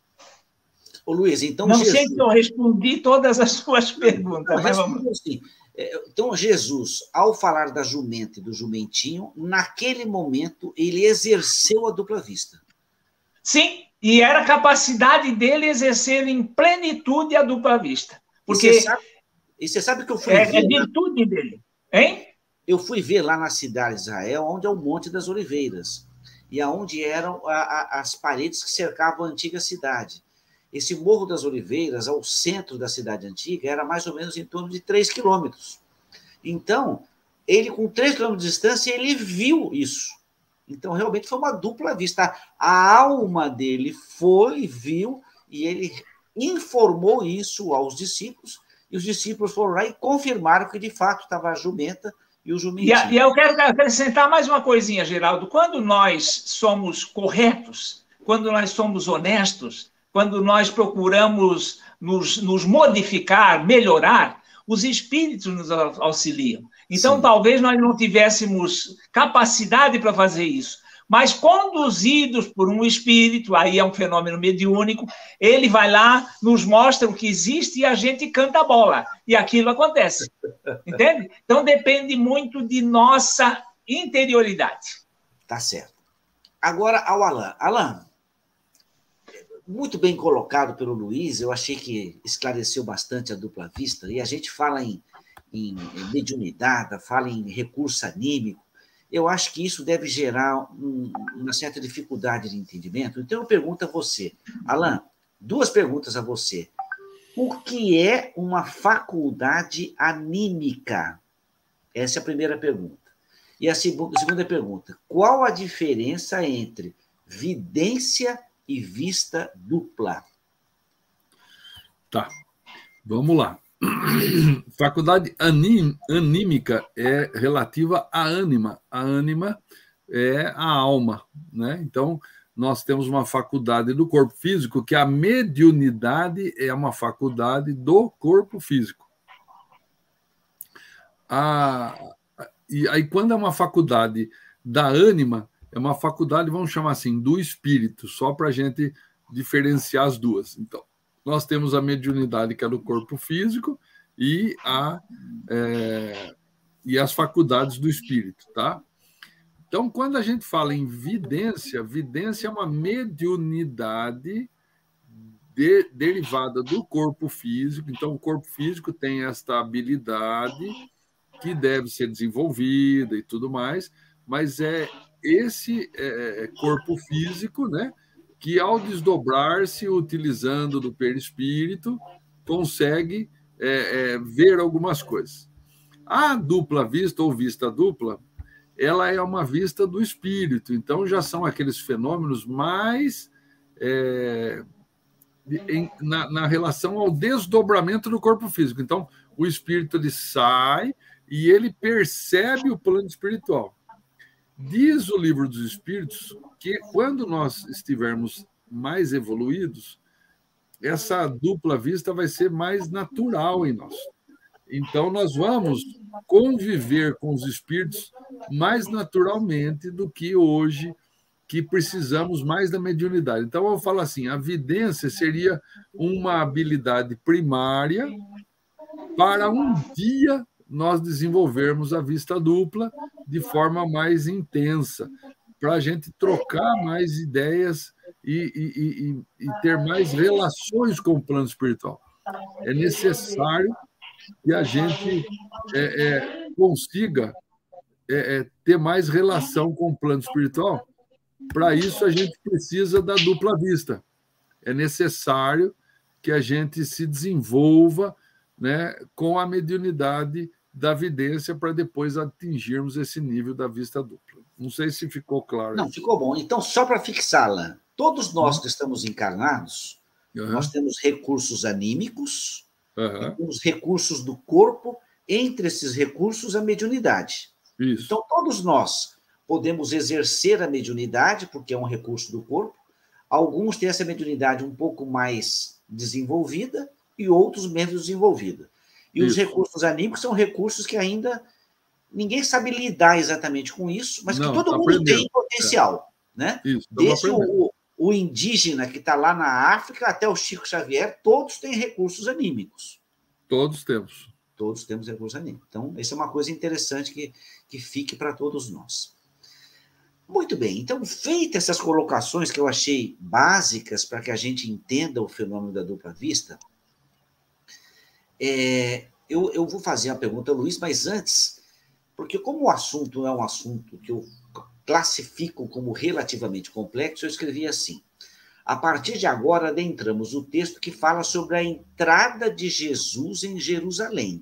Ô, Luiz, então... Não sei se eu respondi todas as suas perguntas. Mas vamos... Assim, Então, Jesus, ao falar da jumenta e do jumentinho, naquele momento, ele exerceu a dupla vista. Sim, e era a capacidade dele exercer em plenitude a dupla vista. Porque e você sabe que eu fui ver... É virtude dele, hein? Eu fui ver lá na cidade de Israel, onde é o Monte das Oliveiras, e aonde eram as paredes que cercavam a antiga cidade. Esse Morro das Oliveiras, ao centro da cidade antiga, era mais ou menos em torno de 3 quilômetros. Então, ele, com 3 quilômetros de distância, ele viu isso. Então, realmente foi uma dupla vista. A alma dele foi, viu, e ele informou isso aos discípulos, e os discípulos foram lá e confirmaram que, de fato, estava a jumenta e o jumentinho. E eu quero acrescentar mais uma coisinha, Geraldo. Quando nós somos corretos, quando nós somos honestos, quando nós procuramos nos modificar, melhorar, os espíritos nos auxiliam. Então, talvez nós não tivéssemos capacidade para fazer isso, mas conduzidos por um espírito, aí é um fenômeno mediúnico, ele vai lá, nos mostra o que existe e a gente canta a bola. E aquilo acontece. Entende? Então, depende muito de nossa interioridade. Tá certo. Agora, ao Alain. Alain, muito bem colocado pelo Luiz, eu achei que esclareceu bastante a dupla vista, e a gente fala em mediunidade, fala em recurso anímico, eu acho que isso deve gerar uma certa dificuldade de entendimento. Então, eu pergunto a você, Alain, 2 perguntas a você. O que é uma faculdade anímica? Essa é a primeira pergunta. E a segunda pergunta, qual a diferença entre vidência e vista dupla? Tá, vamos lá. Faculdade anímica é relativa à ânima. A ânima é a alma, né? Então, nós temos uma faculdade do corpo físico, que a mediunidade é uma faculdade do corpo físico. E aí, quando é uma faculdade da ânima, é uma faculdade, vamos chamar assim, do espírito, só para a gente diferenciar as duas. Então, nós temos a mediunidade, que é do corpo físico, e as faculdades do espírito, tá? Então, quando a gente fala em vidência, vidência é uma mediunidade derivada do corpo físico. Então, o corpo físico tem esta habilidade que deve ser desenvolvida e tudo mais, mas é esse corpo físico, né, que, ao desdobrar-se, utilizando do perispírito, consegue ver algumas coisas. A dupla vista, ou vista dupla, ela é uma vista do espírito, então já são aqueles fenômenos mais na relação ao desdobramento do corpo físico. Então, o espírito ele sai e ele percebe o plano espiritual. Diz o Livro dos Espíritos que, quando nós estivermos mais evoluídos, essa dupla vista vai ser mais natural em nós. Então, nós vamos conviver com os espíritos mais naturalmente do que hoje, que precisamos mais da mediunidade. Então, eu falo assim, a vidência seria uma habilidade primária para um dia nós desenvolvermos a vista dupla de forma mais intensa, para a gente trocar mais ideias e ter mais relações com o plano espiritual. É necessário que a gente consiga ter mais relação com o plano espiritual. Para isso, a gente precisa da dupla vista. É necessário que a gente se desenvolva, né, com a mediunidade da vidência para depois atingirmos esse nível da vista dupla. Não sei se ficou claro. Não, ficou bom. Então, só para fixá-la, todos nós que estamos encarnados, nós temos recursos anímicos, temos recursos do corpo, entre esses recursos, a mediunidade. Isso. Então, todos nós podemos exercer a mediunidade, porque é um recurso do corpo. Alguns têm essa mediunidade um pouco mais desenvolvida e outros menos desenvolvida. E os recursos anímicos são recursos que ainda ninguém sabe lidar exatamente com isso, mas que todo mundo tem potencial. Né? Isso, desde o indígena que está lá na África até o Chico Xavier, todos têm recursos anímicos. Todos temos. Todos temos recurso anímico. Então, essa é uma coisa interessante que fique para todos nós. Muito bem, então, feitas essas colocações que eu achei básicas para que a gente entenda o fenômeno da dupla vista, eu vou fazer a pergunta, Luiz, mas antes, porque como o assunto é um assunto que eu classifico como relativamente complexo, eu escrevi assim: a partir de agora, adentramos o texto que fala sobre a entrada de Jesus em Jerusalém.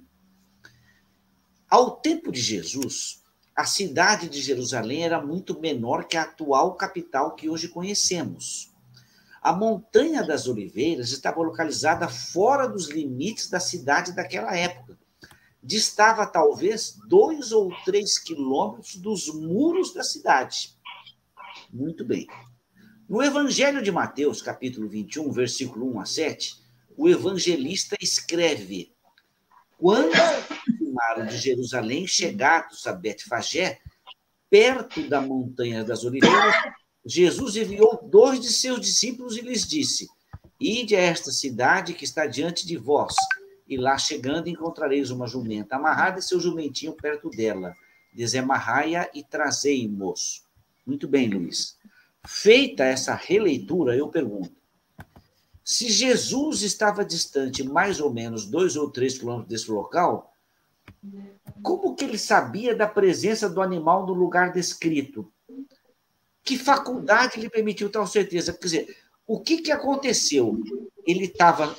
Ao tempo de Jesus, a cidade de Jerusalém era muito menor que a atual capital que hoje conhecemos. A Montanha das Oliveiras estava localizada fora dos limites da cidade daquela época. Distava talvez 2 ou 3 quilômetros dos muros da cidade. Muito bem. No Evangelho de Mateus, capítulo 21, versículo 1 a 7, o evangelista escreve: quando se aproximaram de Jerusalém, chegados a Betfagé, perto da Montanha das Oliveiras, Jesus enviou 2 de seus discípulos e lhes disse: ide a esta cidade que está diante de vós, e lá chegando encontrareis uma jumenta amarrada e seu jumentinho perto dela. Desamarrai-a e trazei-mos. Muito bem, Luiz. Feita essa releitura, eu pergunto: se Jesus estava distante mais ou menos 2 ou 3 quilômetros desse local, como que ele sabia da presença do animal no lugar descrito? Que faculdade lhe permitiu tal certeza? Quer dizer, o que aconteceu? Ele estava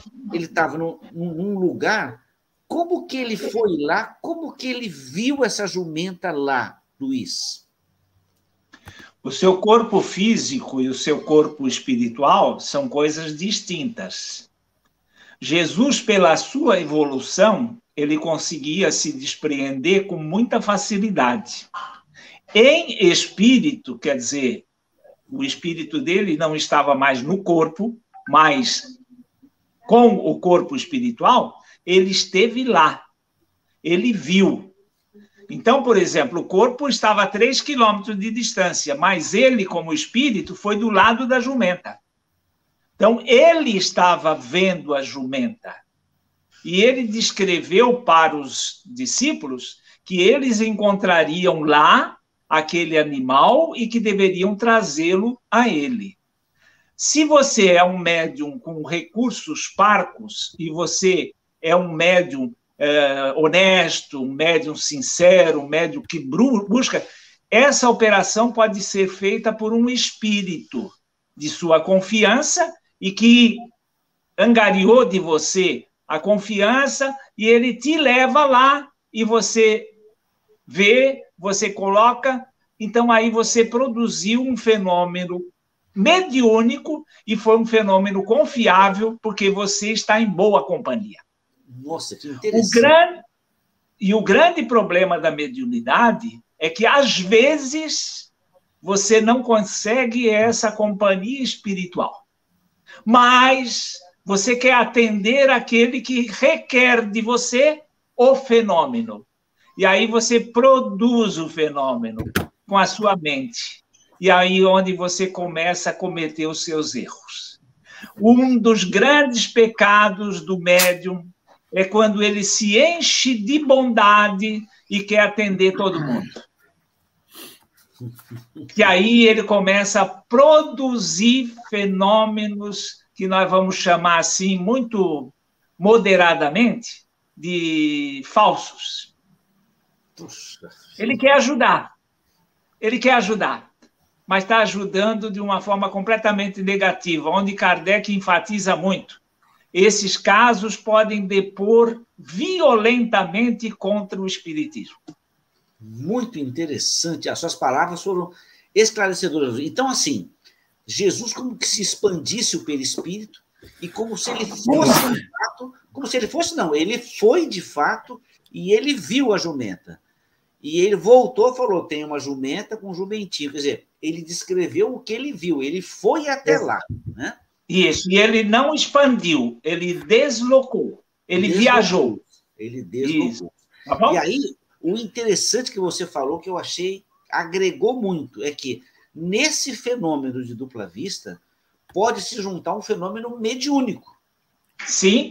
num lugar, como que ele foi lá? Como que ele viu essa jumenta lá, Luiz? O seu corpo físico e o seu corpo espiritual são coisas distintas. Jesus, pela sua evolução, ele conseguia se despreender com muita facilidade. Em espírito, quer dizer, o espírito dele não estava mais no corpo, mas com o corpo espiritual, ele esteve lá, ele viu. Então, por exemplo, o corpo estava a 3 quilômetros de distância, mas ele, como espírito, foi do lado da jumenta. Então, ele estava vendo a jumenta. E ele descreveu para os discípulos que eles encontrariam lá aquele animal e que deveriam trazê-lo a ele. Se você é um médium com recursos parcos e você é um médium honesto, um médium sincero, um médium que busca, essa operação pode ser feita por um espírito de sua confiança e que angariou de você a confiança e ele te leva lá e você vê, você coloca, então aí você produziu um fenômeno mediúnico e foi um fenômeno confiável porque você está em boa companhia. Nossa, que interessante. O grande problema da mediunidade é que, às vezes, você não consegue essa companhia espiritual. Mas você quer atender aquele que requer de você o fenômeno. E aí você produz o fenômeno com a sua mente. E aí onde você começa a cometer os seus erros. Um dos grandes pecados do médium é quando ele se enche de bondade e quer atender todo mundo. Que aí ele começa a produzir fenômenos que nós vamos chamar assim, muito moderadamente, de falsos. Ele quer ajudar. Ele quer ajudar. Mas está ajudando de uma forma completamente negativa, onde Kardec enfatiza muito. Esses casos podem depor violentamente contra o espiritismo. Muito interessante. As suas palavras foram esclarecedoras. Então, assim, Jesus como que se expandisse o perispírito e como se ele fosse de fato, como se ele fosse, não, ele foi de fato e ele viu a jumenta. E ele voltou e falou, tem uma jumenta com um jumentinho. Quer dizer, ele descreveu o que ele viu, ele foi até lá, né? Isso, e ele não expandiu, ele deslocou, ele viajou. Ele deslocou. Tá, e aí, o interessante que você falou, que eu achei, agregou muito, é que nesse fenômeno de dupla vista, pode se juntar um fenômeno mediúnico. Sim,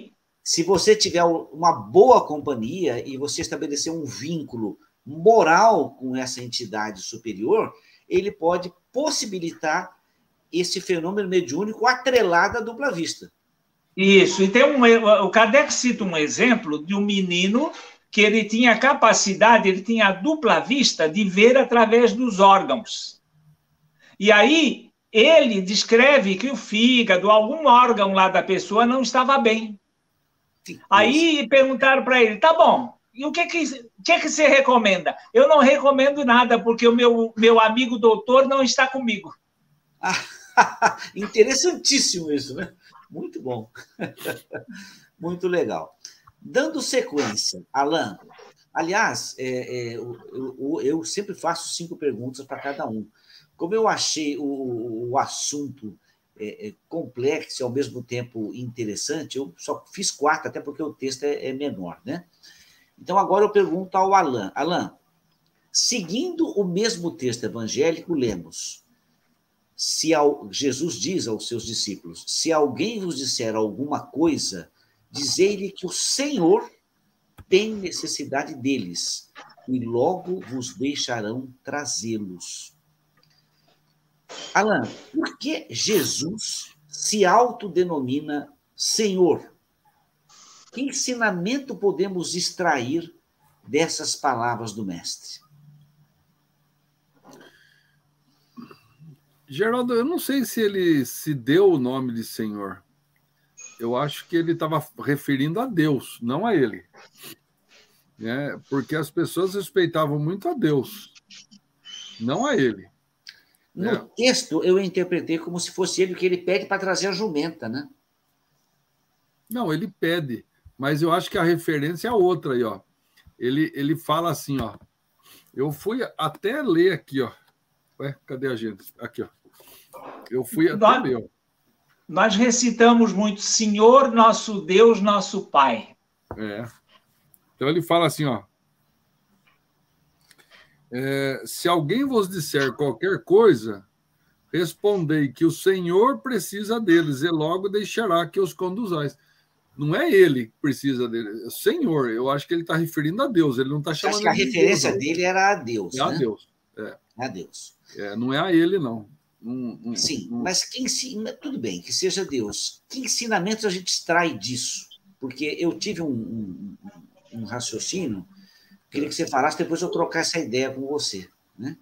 se você tiver uma boa companhia e você estabelecer um vínculo moral com essa entidade superior, ele pode possibilitar esse fenômeno mediúnico atrelado à dupla vista. Isso, e o Kardec cita um exemplo de um menino que ele tinha capacidade, ele tinha a dupla vista de ver através dos órgãos. E aí, ele descreve que o fígado, algum órgão lá da pessoa não estava bem. Aí perguntaram para ele, tá bom, e o que você recomenda? Eu não recomendo nada, porque o meu amigo doutor não está comigo. Interessantíssimo isso, né? Muito bom. Muito legal. Dando sequência, Alan, aliás, eu sempre faço 5 perguntas para cada um. Como eu achei o assunto complexo e, ao mesmo tempo, interessante, eu só fiz 4, até porque o texto é menor, né? Então, agora eu pergunto ao Alan. Alan, seguindo o mesmo texto evangélico, lemos: Jesus diz aos seus discípulos, se alguém vos disser alguma coisa, dizei-lhe que o Senhor tem necessidade deles, e logo vos deixarão trazê-los. Alan, por que Jesus se autodenomina Senhor? Que ensinamento podemos extrair dessas palavras do Mestre? Geraldo, eu não sei se ele se deu o nome de Senhor. Eu acho que ele estava referindo a Deus, não a ele. Porque as pessoas respeitavam muito a Deus, não a ele. No texto, eu interpretei como se fosse ele, que ele pede para trazer a jumenta, né? Não, ele pede, mas eu acho que a referência é outra aí, ó. Ele fala assim, ó. Eu fui até ler aqui, ó. Ué, cadê a gente? Aqui, ó. Eu fui até ler, ó. Nós recitamos muito Senhor, nosso Deus, nosso Pai. Então ele fala assim, ó. Se alguém vos disser qualquer coisa, respondei que o Senhor precisa deles e logo deixará que os conduzais. Não é ele que precisa dele, é o Senhor. Eu acho que ele está referindo a Deus, ele não está chamando. Acho que a referência dele era a Deus. É, né? A Deus. A Deus. Não é a ele, não. Sim, mas que ensina, tudo bem, que seja Deus. Que ensinamentos a gente extrai disso? Porque eu tive um raciocínio, queria que você falasse, depois eu trocar essa ideia com você, né?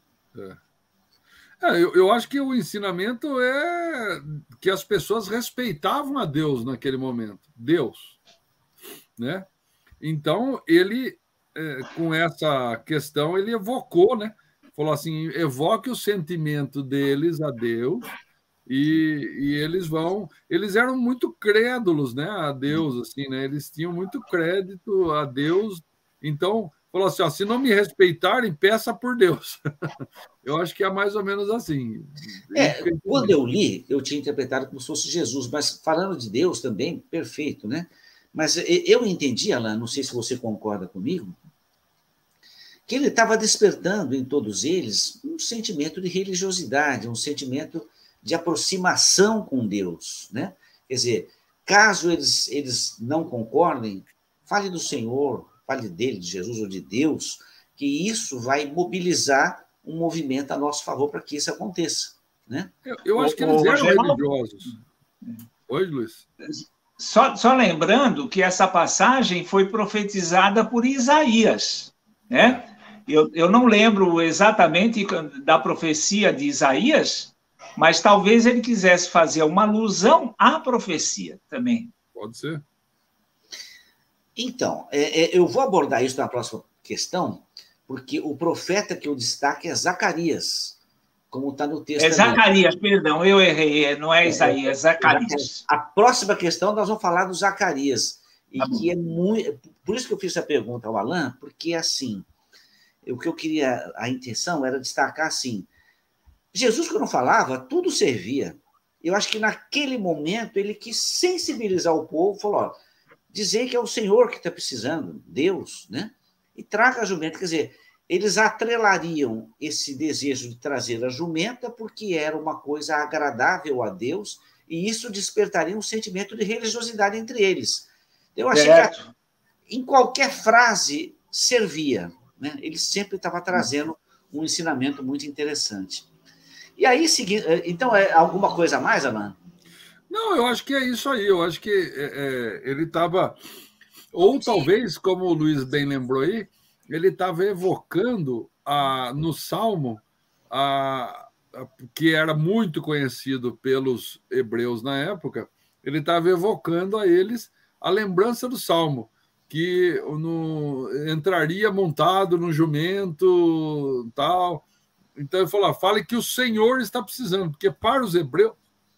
Eu acho que o ensinamento é que as pessoas respeitavam a Deus naquele momento. Deus. Né? Então, ele, com essa questão, ele evocou, né? Falou assim, evoque o sentimento deles a Deus e eles vão... Eles eram muito crédulos, né, a Deus, assim, né? Eles tinham muito crédito a Deus. Então, falou assim, ó, se não me respeitarem, peça por Deus. Eu acho que é mais ou menos assim. Quando eu li, eu tinha interpretado como se fosse Jesus, mas falando de Deus também, perfeito, né? Mas eu entendi, Alan, não sei se você concorda comigo, que ele estava despertando em todos eles um sentimento de religiosidade, um sentimento de aproximação com Deus, né? Quer dizer, caso eles não concordem, fale do Senhor, fale dele, de Jesus ou de Deus, que isso vai mobilizar um movimento a nosso favor para que isso aconteça, né? Eu acho que eles eram religiosos. Oi, Luiz. Só lembrando que essa passagem foi profetizada por Isaías, né? Eu não lembro exatamente da profecia de Isaías, mas talvez ele quisesse fazer uma alusão à profecia também. Pode ser. Então, eu vou abordar isso na próxima questão, porque o profeta que eu destaco é Zacarias, como está no texto. Zacarias, perdão, eu errei, não é Isaías, é Zacarias. A próxima questão nós vamos falar do Zacarias, e que é muito... Por isso que eu fiz essa pergunta ao Alan, porque, assim, o que eu queria, a intenção era destacar, assim, Jesus, quando falava, tudo servia. Eu acho que naquele momento ele quis sensibilizar o povo, falou, ó, dizer que é o Senhor que está precisando, Deus, né? E traga a jumenta. Quer dizer, eles atrelariam esse desejo de trazer a jumenta porque era uma coisa agradável a Deus e isso despertaria um sentimento de religiosidade entre eles. Eu achei que em qualquer frase servia, né? Ele sempre estava trazendo um ensinamento muito interessante. E aí, seguindo, então, alguma coisa a mais, Alan? Não, eu acho que é isso aí. Eu acho que ele estava... Ou talvez, como o Luiz bem lembrou aí, ele estava evocando no Salmo, que era muito conhecido pelos hebreus na época, ele estava evocando a eles a lembrança do Salmo, que entraria montado no jumento, tal. Então ele falou, fale que o Senhor está precisando, porque para os hebreus,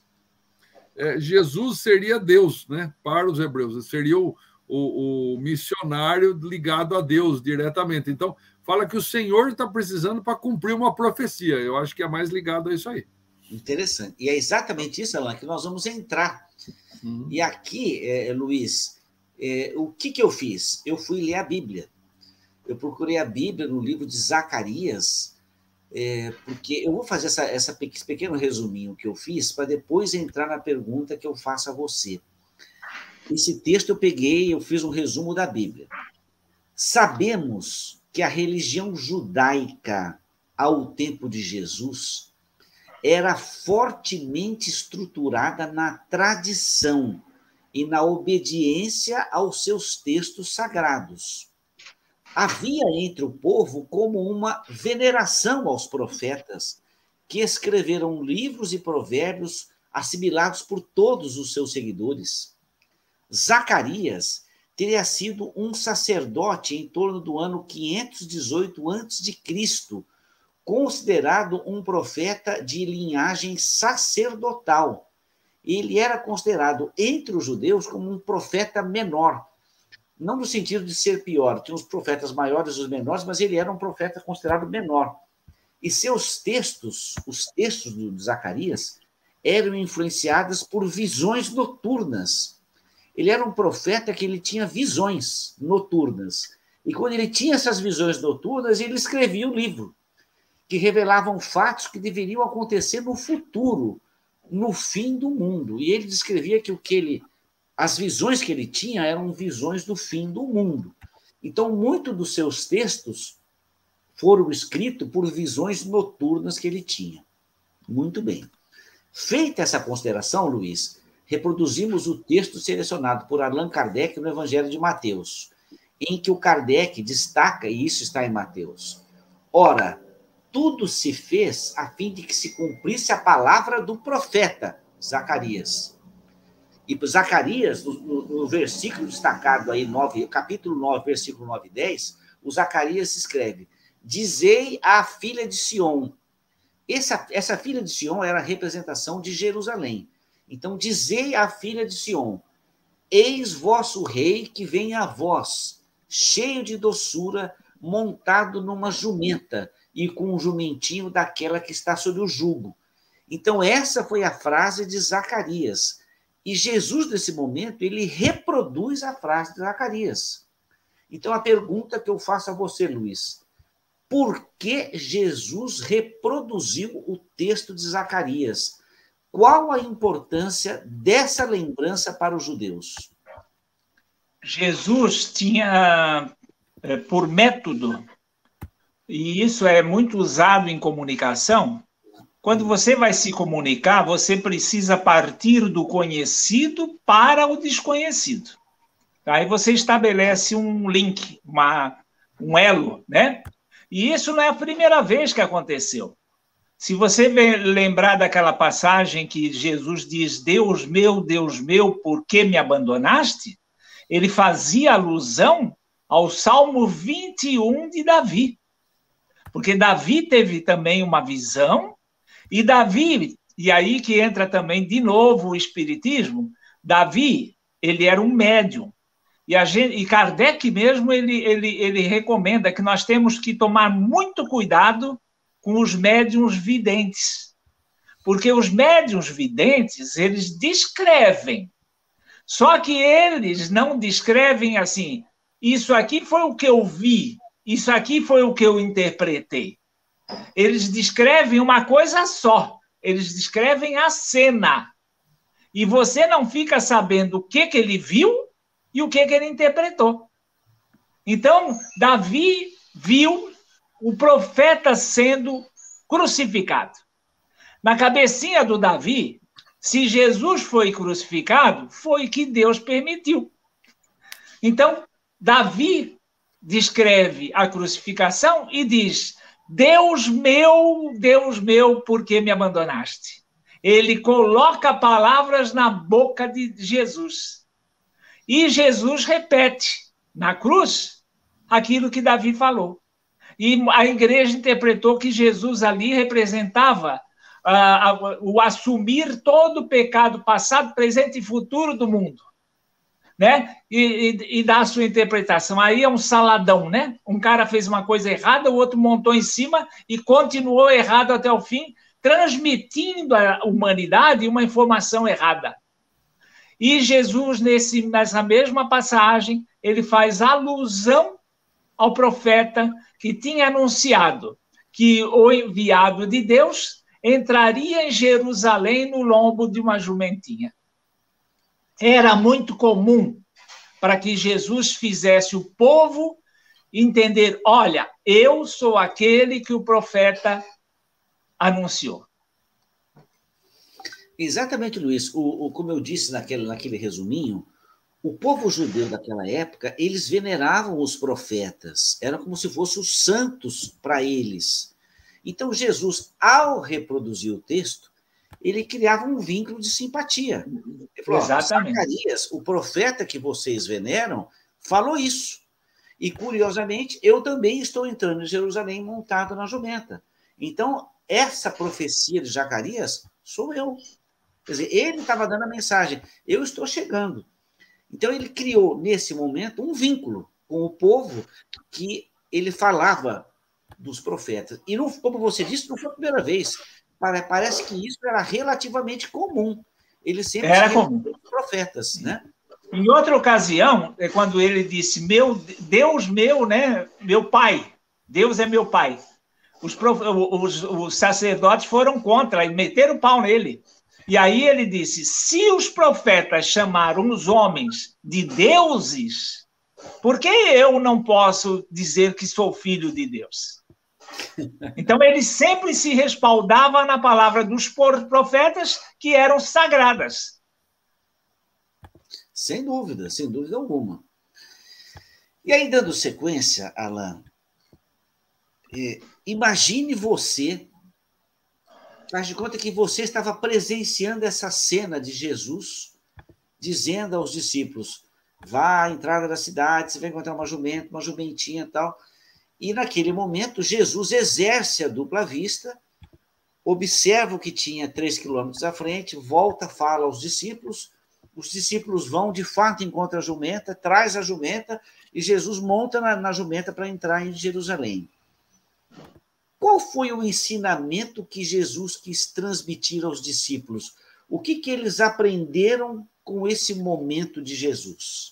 Jesus seria Deus, né? Para os hebreus, seria o missionário ligado a Deus diretamente. Então, fala que o Senhor está precisando para cumprir uma profecia. Eu acho que é mais ligado a isso aí. Interessante. E é exatamente isso, Alan, que nós vamos entrar. E aqui, Luiz, o que eu fiz? Eu fui ler a Bíblia. Eu procurei a Bíblia no livro de Zacarias, porque eu vou fazer esse pequeno resuminho que eu fiz para depois entrar na pergunta que eu faço a você. Esse texto eu fiz um resumo da Bíblia. Sabemos que a religião judaica, ao tempo de Jesus, era fortemente estruturada na tradição e na obediência aos seus textos sagrados. Havia entre o povo como uma veneração aos profetas, que escreveram livros e provérbios assimilados por todos os seus seguidores. Zacarias teria sido um sacerdote em torno do ano 518 a.C., considerado um profeta de linhagem sacerdotal. Ele era considerado entre os judeus como um profeta menor, não no sentido de ser pior, tinha os profetas maiores e os menores, mas ele era um profeta considerado menor. E seus textos, os textos de Zacarias, eram influenciados por visões noturnas. Ele era um profeta que ele tinha visões noturnas. E quando ele tinha essas visões noturnas, ele escrevia um livro que revelavam fatos que deveriam acontecer no futuro, no fim do mundo. E ele descrevia que as visões que ele tinha eram visões do fim do mundo. Então, muitos dos seus textos foram escritos por visões noturnas que ele tinha. Muito bem. Feita essa consideração, Luiz, reproduzimos o texto selecionado por Allan Kardec no Evangelho de Mateus, em que o Kardec destaca, e isso está em Mateus, ora, tudo se fez a fim de que se cumprisse a palavra do profeta Zacarias. E Zacarias, no versículo destacado aí, capítulo 9, versículo 9 e 10, o Zacarias escreve, dizei à filha de Sião. Essa filha de Sião era a representação de Jerusalém. Então, dizei à filha de Sião, eis vosso rei que vem a vós, cheio de doçura, montado numa jumenta, e com um jumentinho daquela que está sob o jugo. Então, essa foi a frase de Zacarias. E Jesus, nesse momento, ele reproduz a frase de Zacarias. Então, a pergunta que eu faço a você, Luiz, por que Jesus reproduziu o texto de Zacarias? Qual a importância dessa lembrança para os judeus? Jesus tinha, por método, e isso é muito usado em comunicação, quando você vai se comunicar, você precisa partir do conhecido para o desconhecido. Aí você estabelece um link, um elo, né? E isso não é a primeira vez que aconteceu. Se você lembrar daquela passagem que Jesus diz, Deus meu, por que me abandonaste? Ele fazia alusão ao Salmo 21 de Davi. Porque Davi teve também uma visão, e Davi, e aí que entra também de novo o espiritismo, Davi, ele era um médium. E Kardec mesmo, ele recomenda que nós temos que tomar muito cuidado com os médiuns videntes. Porque os médiuns videntes, eles descrevem. Só que eles não descrevem assim, isso aqui foi o que eu vi, isso aqui foi o que eu interpretei. Eles descrevem uma coisa só. Eles descrevem a cena. E você não fica sabendo o que ele viu e o que ele interpretou. Então, Davi viu o profeta sendo crucificado. Na cabecinha do Davi, se Jesus foi crucificado, foi que Deus permitiu. Então, Davi descreve a crucificação e diz: Deus meu, por que me abandonaste? Ele coloca palavras na boca de Jesus. E Jesus repete na cruz aquilo que Davi falou. E a igreja interpretou que Jesus ali representava o assumir todo o pecado passado, presente e futuro do mundo, né? E dá a sua interpretação. Aí é um saladão, né? Um cara fez uma coisa errada, o outro montou em cima e continuou errado até o fim, transmitindo à humanidade uma informação errada. E Jesus, nessa mesma passagem, ele faz alusão ao profeta que tinha anunciado que o enviado de Deus entraria em Jerusalém no lombo de uma jumentinha. Era muito comum para que Jesus fizesse o povo entender: olha, eu sou aquele que o profeta anunciou. Exatamente, Luiz. Como eu disse naquele resuminho, o povo judeu daquela época, eles veneravam os profetas, eram como se fossem os santos para eles. Então, Jesus, ao reproduzir o texto, ele criava um vínculo de simpatia. Ele falou: exatamente. Zacarias, o profeta que vocês veneram, falou isso. E, curiosamente, eu também estou entrando em Jerusalém montado na jumenta. Então, essa profecia de Zacarias sou eu. Quer dizer, ele estava dando a mensagem: eu estou chegando. Então, ele criou, nesse momento, um vínculo com o povo que ele falava dos profetas. E, não, como você disse, não foi a primeira vez. Parece que isso era relativamente comum. Ele sempre era comum. Os profetas, né? Em outra ocasião, é quando ele disse: Deus meu, né? Meu pai. Deus é meu pai. Os sacerdotes foram contra e meteram o pau nele. E aí ele disse: se os profetas chamaram os homens de deuses, por que eu não posso dizer que sou filho de Deus? Então ele sempre se respaldava na palavra dos profetas, que eram sagradas. Sem dúvida alguma. E aí, dando sequência, Alan, imagine você, faz de conta que você estava presenciando essa cena de Jesus dizendo aos discípulos: vá à entrada da cidade, você vai encontrar uma jumentinha e tal. E naquele momento, Jesus exerce a dupla vista, observa o que tinha 3 quilômetros à frente, volta, fala aos discípulos, os discípulos vão, de fato, encontram a jumenta, traz a jumenta, e Jesus monta na jumenta para entrar em Jerusalém. Qual foi o ensinamento que Jesus quis transmitir aos discípulos? O que eles aprenderam com esse momento de Jesus?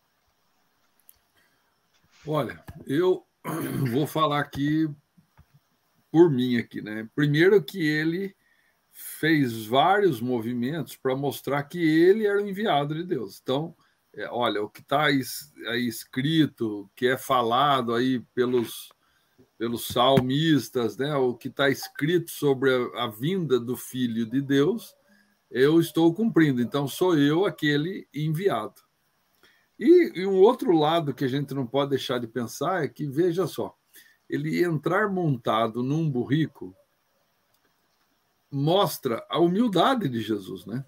Olha, eu vou falar aqui por mim aqui, né? Primeiro que ele fez vários movimentos para mostrar que ele era o enviado de Deus. Então, olha, o que está aí escrito, que é falado aí pelos salmistas, né? O que está escrito sobre a vinda do Filho de Deus, eu estou cumprindo. Então, sou eu aquele enviado. E um outro lado que a gente não pode deixar de pensar é que, veja só, ele entrar montado num burrico mostra a humildade de Jesus, né?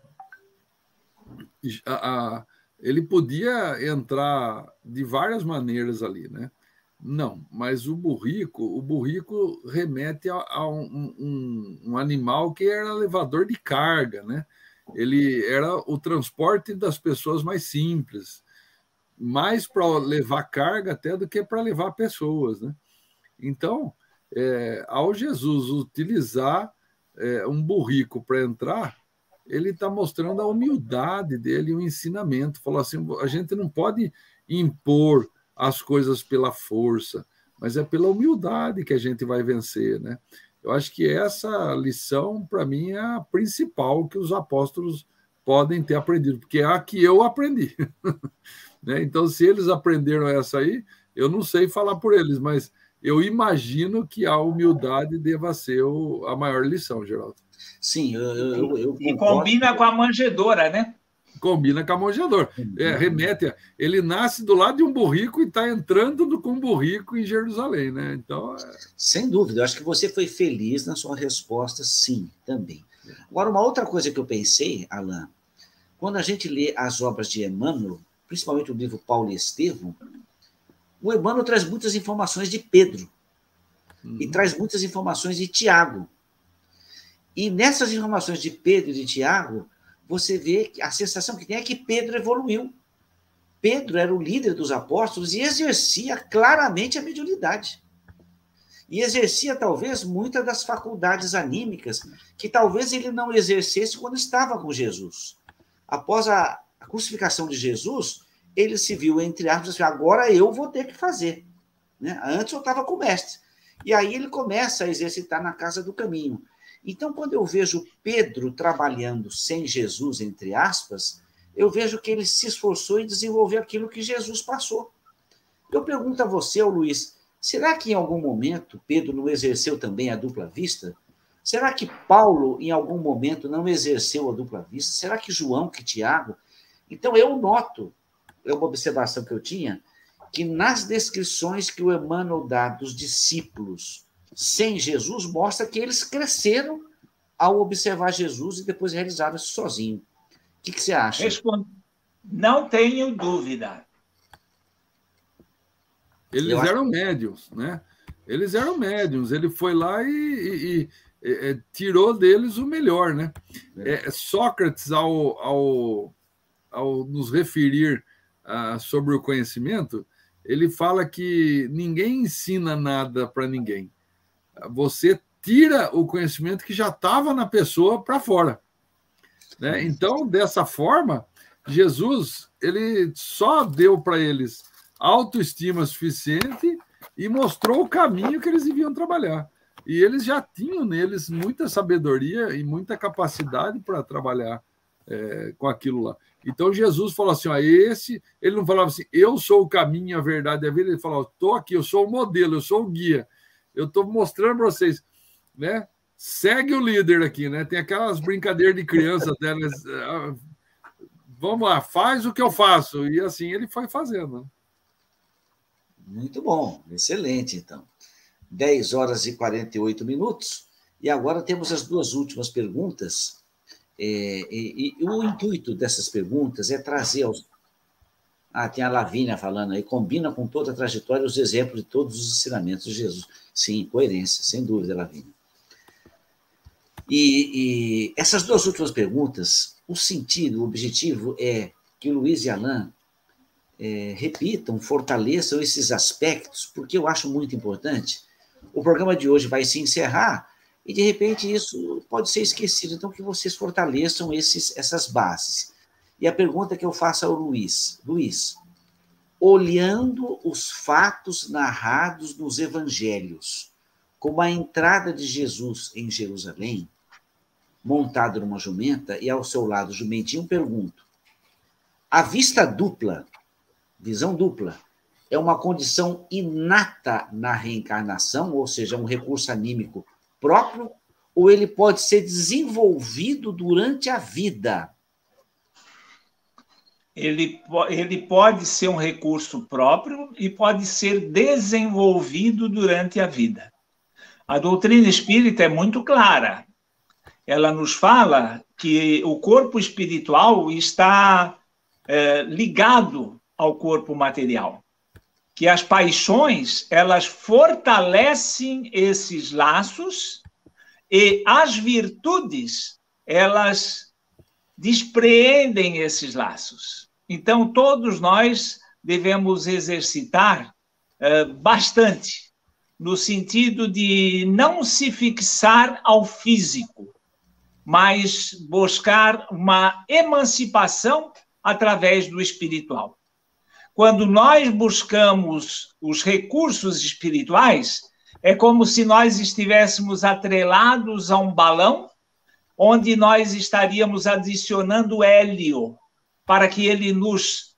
Ele podia entrar de várias maneiras ali, né? Não, mas o burrico remete a um animal que era levador de carga, né? Ele era o transporte das pessoas mais simples, mais para levar carga até do que para levar pessoas, né? Então, ao Jesus utilizar um burrico para entrar, ele está mostrando a humildade dele, o ensinamento. Falou assim: a gente não pode impor as coisas pela força, mas é pela humildade que a gente vai vencer, né? Eu acho que essa lição, para mim, é a principal que os apóstolos podem ter aprendido, porque é a que eu aprendi. né? Então, se eles aprenderam essa aí, eu não sei falar por eles, mas eu imagino que a humildade deva ser a maior lição, Geraldo. Sim, eu e combina com a manjedoura, né? Combina com a manjedoura. Remete, ele nasce do lado de um burrico e está entrando com um burrico em Jerusalém, né? Então, sem dúvida, eu acho que você foi feliz na sua resposta, sim, também. Agora, uma outra coisa que eu pensei, Alain, quando a gente lê as obras de Emmanuel, principalmente o livro Paulo e Estevão, o Emmanuel traz muitas informações de Pedro e traz muitas informações de Tiago. E nessas informações de Pedro e de Tiago, você vê que a sensação que tem é que Pedro evoluiu. Pedro era o líder dos apóstolos e exercia claramente a mediunidade. E exercia, talvez, muitas das faculdades anímicas que talvez ele não exercesse quando estava com Jesus. Após a crucificação de Jesus, ele se viu, entre aspas, assim, agora eu vou ter que fazer. Né? Antes eu estava com o mestre. E aí ele começa a exercitar na casa do caminho. Então, quando eu vejo Pedro trabalhando sem Jesus, entre aspas, eu vejo que ele se esforçou em desenvolver aquilo que Jesus passou. Eu pergunto a você, ao Luiz, será que em algum momento Pedro não exerceu também a dupla vista? Será que Paulo, em algum momento, não exerceu a dupla vista? Será que João, que Tiago? Então, eu noto, é uma observação que eu tinha, que nas descrições que o Emmanuel dá dos discípulos sem Jesus, mostra que eles cresceram ao observar Jesus e depois realizaram isso sozinho. O que você acha? Não tenho dúvida. Eles eram médiuns, né? Eles eram médiuns. Ele foi lá e tirou deles o melhor, né? Sócrates, ao nos referir sobre o conhecimento, ele fala que ninguém ensina nada para ninguém. Você tira o conhecimento que já estava na pessoa para fora. Né? Então, dessa forma, Jesus ele só deu para eles autoestima suficiente e mostrou o caminho que eles deviam trabalhar. E eles já tinham neles muita sabedoria e muita capacidade para trabalhar com aquilo lá. Então, Jesus falou assim, ele não falava assim, eu sou o caminho, a verdade e a vida, ele falou, estou aqui, eu sou o modelo, eu sou o guia. Eu estou mostrando para vocês, né? Segue o líder aqui, né? Tem aquelas brincadeiras de criança delas. Vamos lá, faz o que eu faço. E assim ele foi fazendo. Muito bom, excelente, então. 10 horas e 48 minutos. E agora temos as duas últimas perguntas. E o intuito dessas perguntas é trazer aos... tem a Lavínia falando aí, combina com toda a trajetória os exemplos de todos os ensinamentos de Jesus. Sim, coerência, sem dúvida, Lavínia. E essas duas últimas perguntas, o sentido, o objetivo é que o Luiz e Alain repitam, fortaleçam esses aspectos, porque eu acho muito importante. O programa de hoje vai se encerrar e, de repente, isso pode ser esquecido. Então, que vocês fortaleçam essas bases. E a pergunta que eu faço ao Luiz, olhando os fatos narrados nos evangelhos, como a entrada de Jesus em Jerusalém, montado numa jumenta, e ao seu lado o jumentinho, pergunto, a vista dupla, visão dupla, é uma condição inata na reencarnação, ou seja, um recurso anímico próprio, ou ele pode ser desenvolvido durante a vida? Ele pode ser um recurso próprio e pode ser desenvolvido durante a vida. A doutrina espírita é muito clara. Ela nos fala que o corpo espiritual está ligado ao corpo material, que as paixões, elas fortalecem esses laços e as virtudes, elas despreendem esses laços. Então, todos nós devemos exercitar bastante, no sentido de não se fixar ao físico, mas buscar uma emancipação através do espiritual. Quando nós buscamos os recursos espirituais, é como se nós estivéssemos atrelados a um balão, onde nós estaríamos adicionando hélio para que ele nos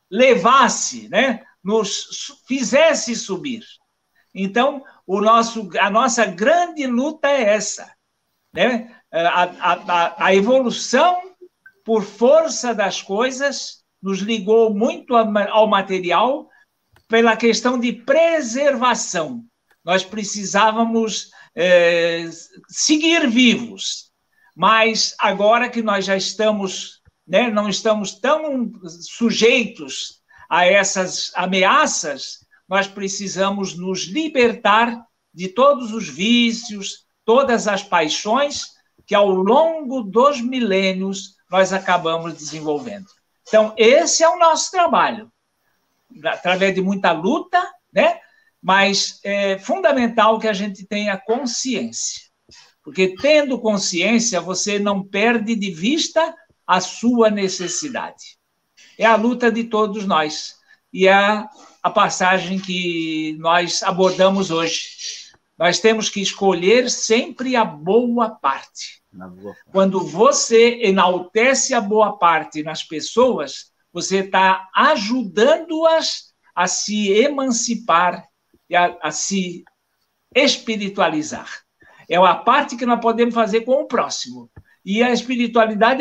levasse, né? Nos fizesse subir. Então, a nossa grande luta é essa, né? A evolução, por força das coisas, nos ligou muito ao material pela questão de preservação. Nós precisávamos seguir vivos, mas agora que nós já estamos, né, não estamos tão sujeitos a essas ameaças, nós precisamos nos libertar de todos os vícios, todas as paixões que ao longo dos milênios nós acabamos desenvolvendo. Então, esse é o nosso trabalho, através de muita luta, né? Mas é fundamental que a gente tenha consciência, porque tendo consciência, você não perde de vista a sua necessidade. É a luta de todos nós, e é a passagem que nós abordamos hoje. Nós temos que escolher sempre a boa parte. Quando você enaltece a boa parte nas pessoas, você está ajudando-as a se emancipar e a se espiritualizar. É a parte que nós podemos fazer com o próximo. E a espiritualidade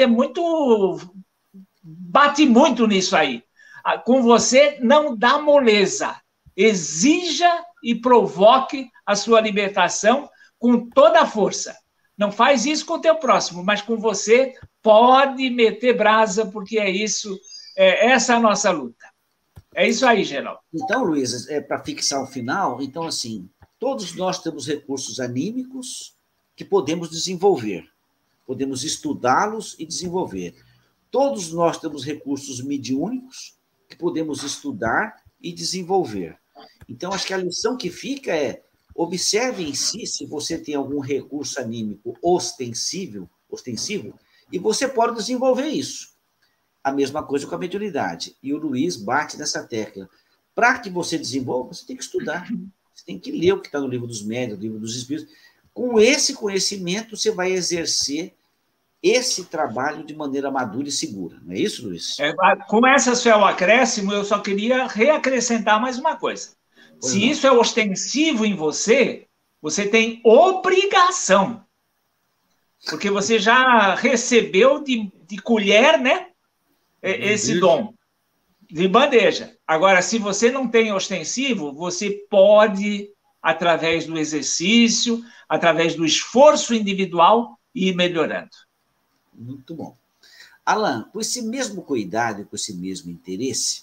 bate muito nisso aí. Com você, não dá moleza. Exija e provoque a sua libertação com toda a força. Não faz isso com o teu próximo, mas com você pode meter brasa, porque é isso, essa é a nossa luta. É isso aí, Geraldo. Então, Luiz, para fixar o final, então, assim, todos nós temos recursos anímicos que podemos desenvolver, podemos estudá-los e desenvolver. Todos nós temos recursos mediúnicos que podemos estudar e desenvolver. Então, acho que a lição que fica é: observe em si se você tem algum recurso anímico ostensivo, e você pode desenvolver isso. A mesma coisa com a mediunidade. E o Luiz bate nessa tecla. Para que você desenvolva, você tem que estudar. Você tem que ler o que está no livro dos médiuns, no livro dos espíritos. Com esse conhecimento, você vai exercer esse trabalho de maneira madura e segura. Não é isso, Luiz? Com esse seu acréscimo, eu só queria reacrescentar mais uma coisa. Se isso é ostensivo em você, você tem obrigação. Porque você já recebeu de colher, né? Esse dom. De bandeja. Agora, se você não tem ostensivo, você pode, através do exercício, através do esforço individual, ir melhorando. Muito bom. Alan, com esse mesmo cuidado e com esse mesmo interesse,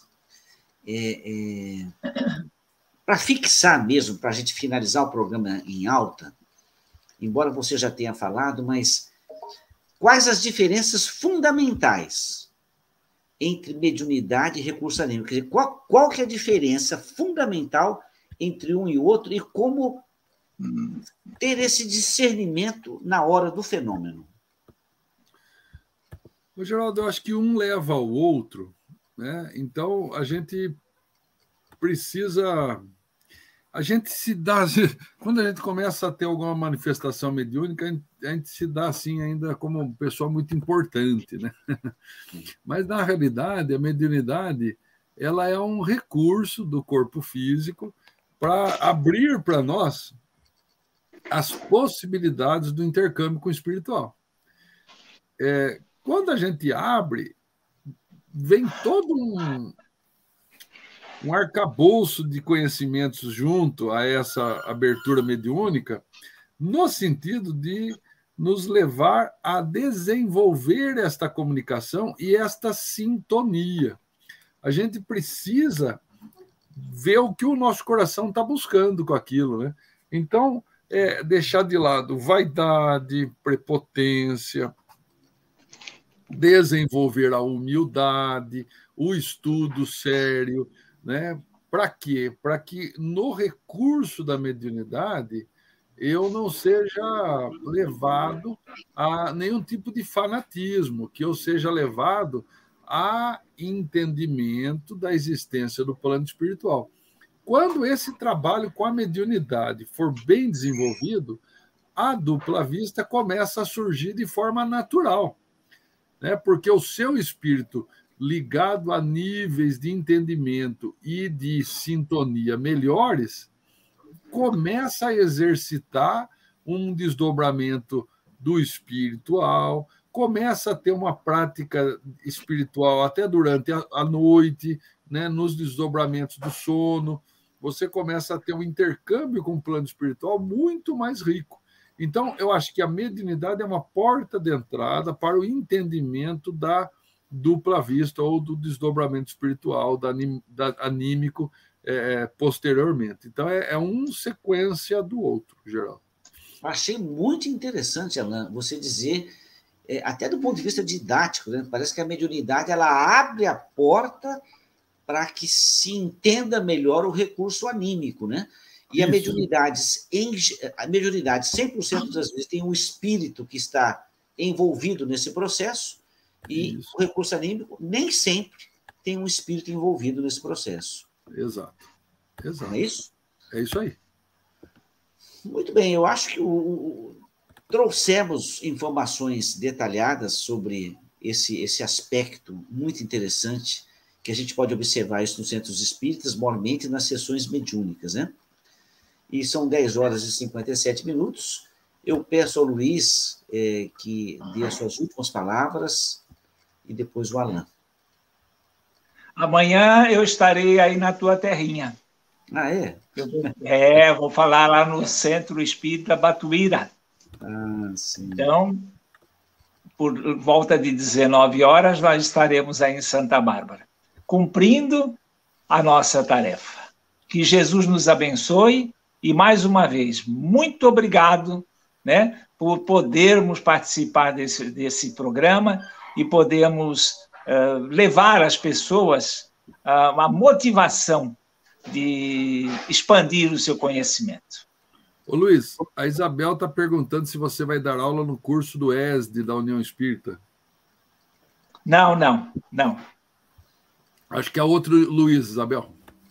para fixar mesmo, para a gente finalizar o programa em alta, embora você já tenha falado, mas quais as diferenças fundamentais entre mediunidade e recurso anímico? Quer dizer, qual que é a diferença fundamental entre um e outro e como ter esse discernimento na hora do fenômeno? Geraldo, eu acho que um leva ao outro, né? Então, a gente precisa... A gente se dá... Quando a gente começa a ter alguma manifestação mediúnica, a gente se dá assim ainda como uma pessoa muito importante, né? Mas, na realidade, a mediunidade ela é um recurso do corpo físico para abrir para nós as possibilidades do intercâmbio com o espiritual. Quando a gente abre, vem todo um arcabouço de conhecimentos junto a essa abertura mediúnica, no sentido de nos levar a desenvolver esta comunicação e esta sintonia. A gente precisa ver o que o nosso coração está buscando com aquilo, né? Então, deixar de lado vaidade, prepotência, desenvolver a humildade, o estudo sério, né? Para quê? Para que no recurso da mediunidade eu não seja levado a nenhum tipo de fanatismo, que eu seja levado a entendimento da existência do plano espiritual. Quando esse trabalho com a mediunidade for bem desenvolvido, a dupla vista começa a surgir de forma natural, né? Porque o seu espírito ligado a níveis de entendimento e de sintonia melhores, começa a exercitar um desdobramento do espiritual, começa a ter uma prática espiritual até durante a noite, né, nos desdobramentos do sono. Você começa a ter um intercâmbio com o plano espiritual muito mais rico. Então, eu acho que a mediunidade é uma porta de entrada para o entendimento da dupla vista ou do desdobramento espiritual, anímico, posteriormente. Então, é uma sequência do outro, Geraldo. Achei muito interessante, Alain, você dizer, até do ponto de vista didático, né? Parece que a mediunidade ela abre a porta para que se entenda melhor o recurso anímico, né? E a mediunidade 100% das vezes tem um espírito que está envolvido nesse processo, e o recurso anímico nem sempre tem um espírito envolvido nesse processo. Exato. Não é isso? É isso aí. Muito bem, eu acho que trouxemos informações detalhadas sobre esse aspecto muito interessante, que a gente pode observar isso nos centros espíritas, mormente nas sessões mediúnicas, né? E são 10 horas e 57 minutos. Eu peço ao Luiz que dê as suas últimas palavras e depois o Alain. Amanhã eu estarei aí na tua terrinha. Ah, é? Vou falar lá no Centro Espírita Batuíra. Ah, sim. Então, por volta de 19 horas, nós estaremos aí em Santa Bárbara, cumprindo a nossa tarefa. Que Jesus nos abençoe e, mais uma vez, muito obrigado, né, por podermos participar desse programa e podermos levar às pessoas a motivação de expandir o seu conhecimento. Ô Luiz, a Isabel está perguntando se você vai dar aula no curso do ESD da União Espírita. Não. Acho que é outro Luiz, Isabel.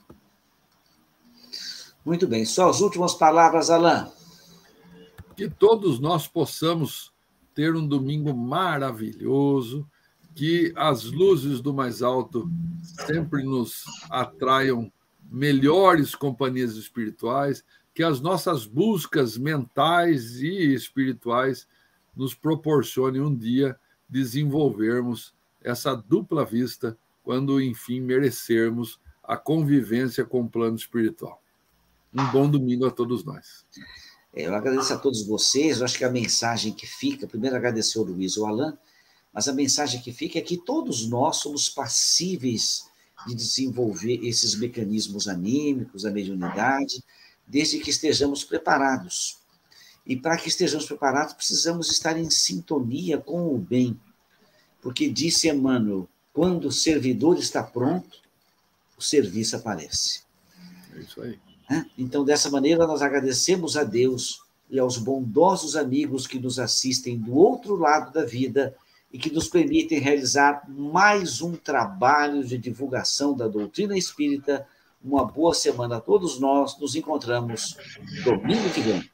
Muito bem. Só as últimas palavras, Alain. Que todos nós possamos ter um domingo maravilhoso, que as luzes do mais alto sempre nos atraiam melhores companhias espirituais, que as nossas buscas mentais e espirituais nos proporcionem um dia desenvolvermos essa dupla vista quando, enfim, merecermos a convivência com o plano espiritual. Um bom domingo a todos nós. Eu agradeço a todos vocês. Eu acho que a mensagem que fica, primeiro agradecer ao Luiz e ao Alain, mas a mensagem que fica é que todos nós somos passíveis de desenvolver esses mecanismos anímicos, a mediunidade, desde que estejamos preparados. E para que estejamos preparados, precisamos estar em sintonia com o bem. Porque disse Emmanuel, quando o servidor está pronto, o serviço aparece. É isso aí. Então, dessa maneira, nós agradecemos a Deus e aos bondosos amigos que nos assistem do outro lado da vida e que nos permitem realizar mais um trabalho de divulgação da doutrina espírita. Uma boa semana a todos nós. Nos encontramos domingo que vem.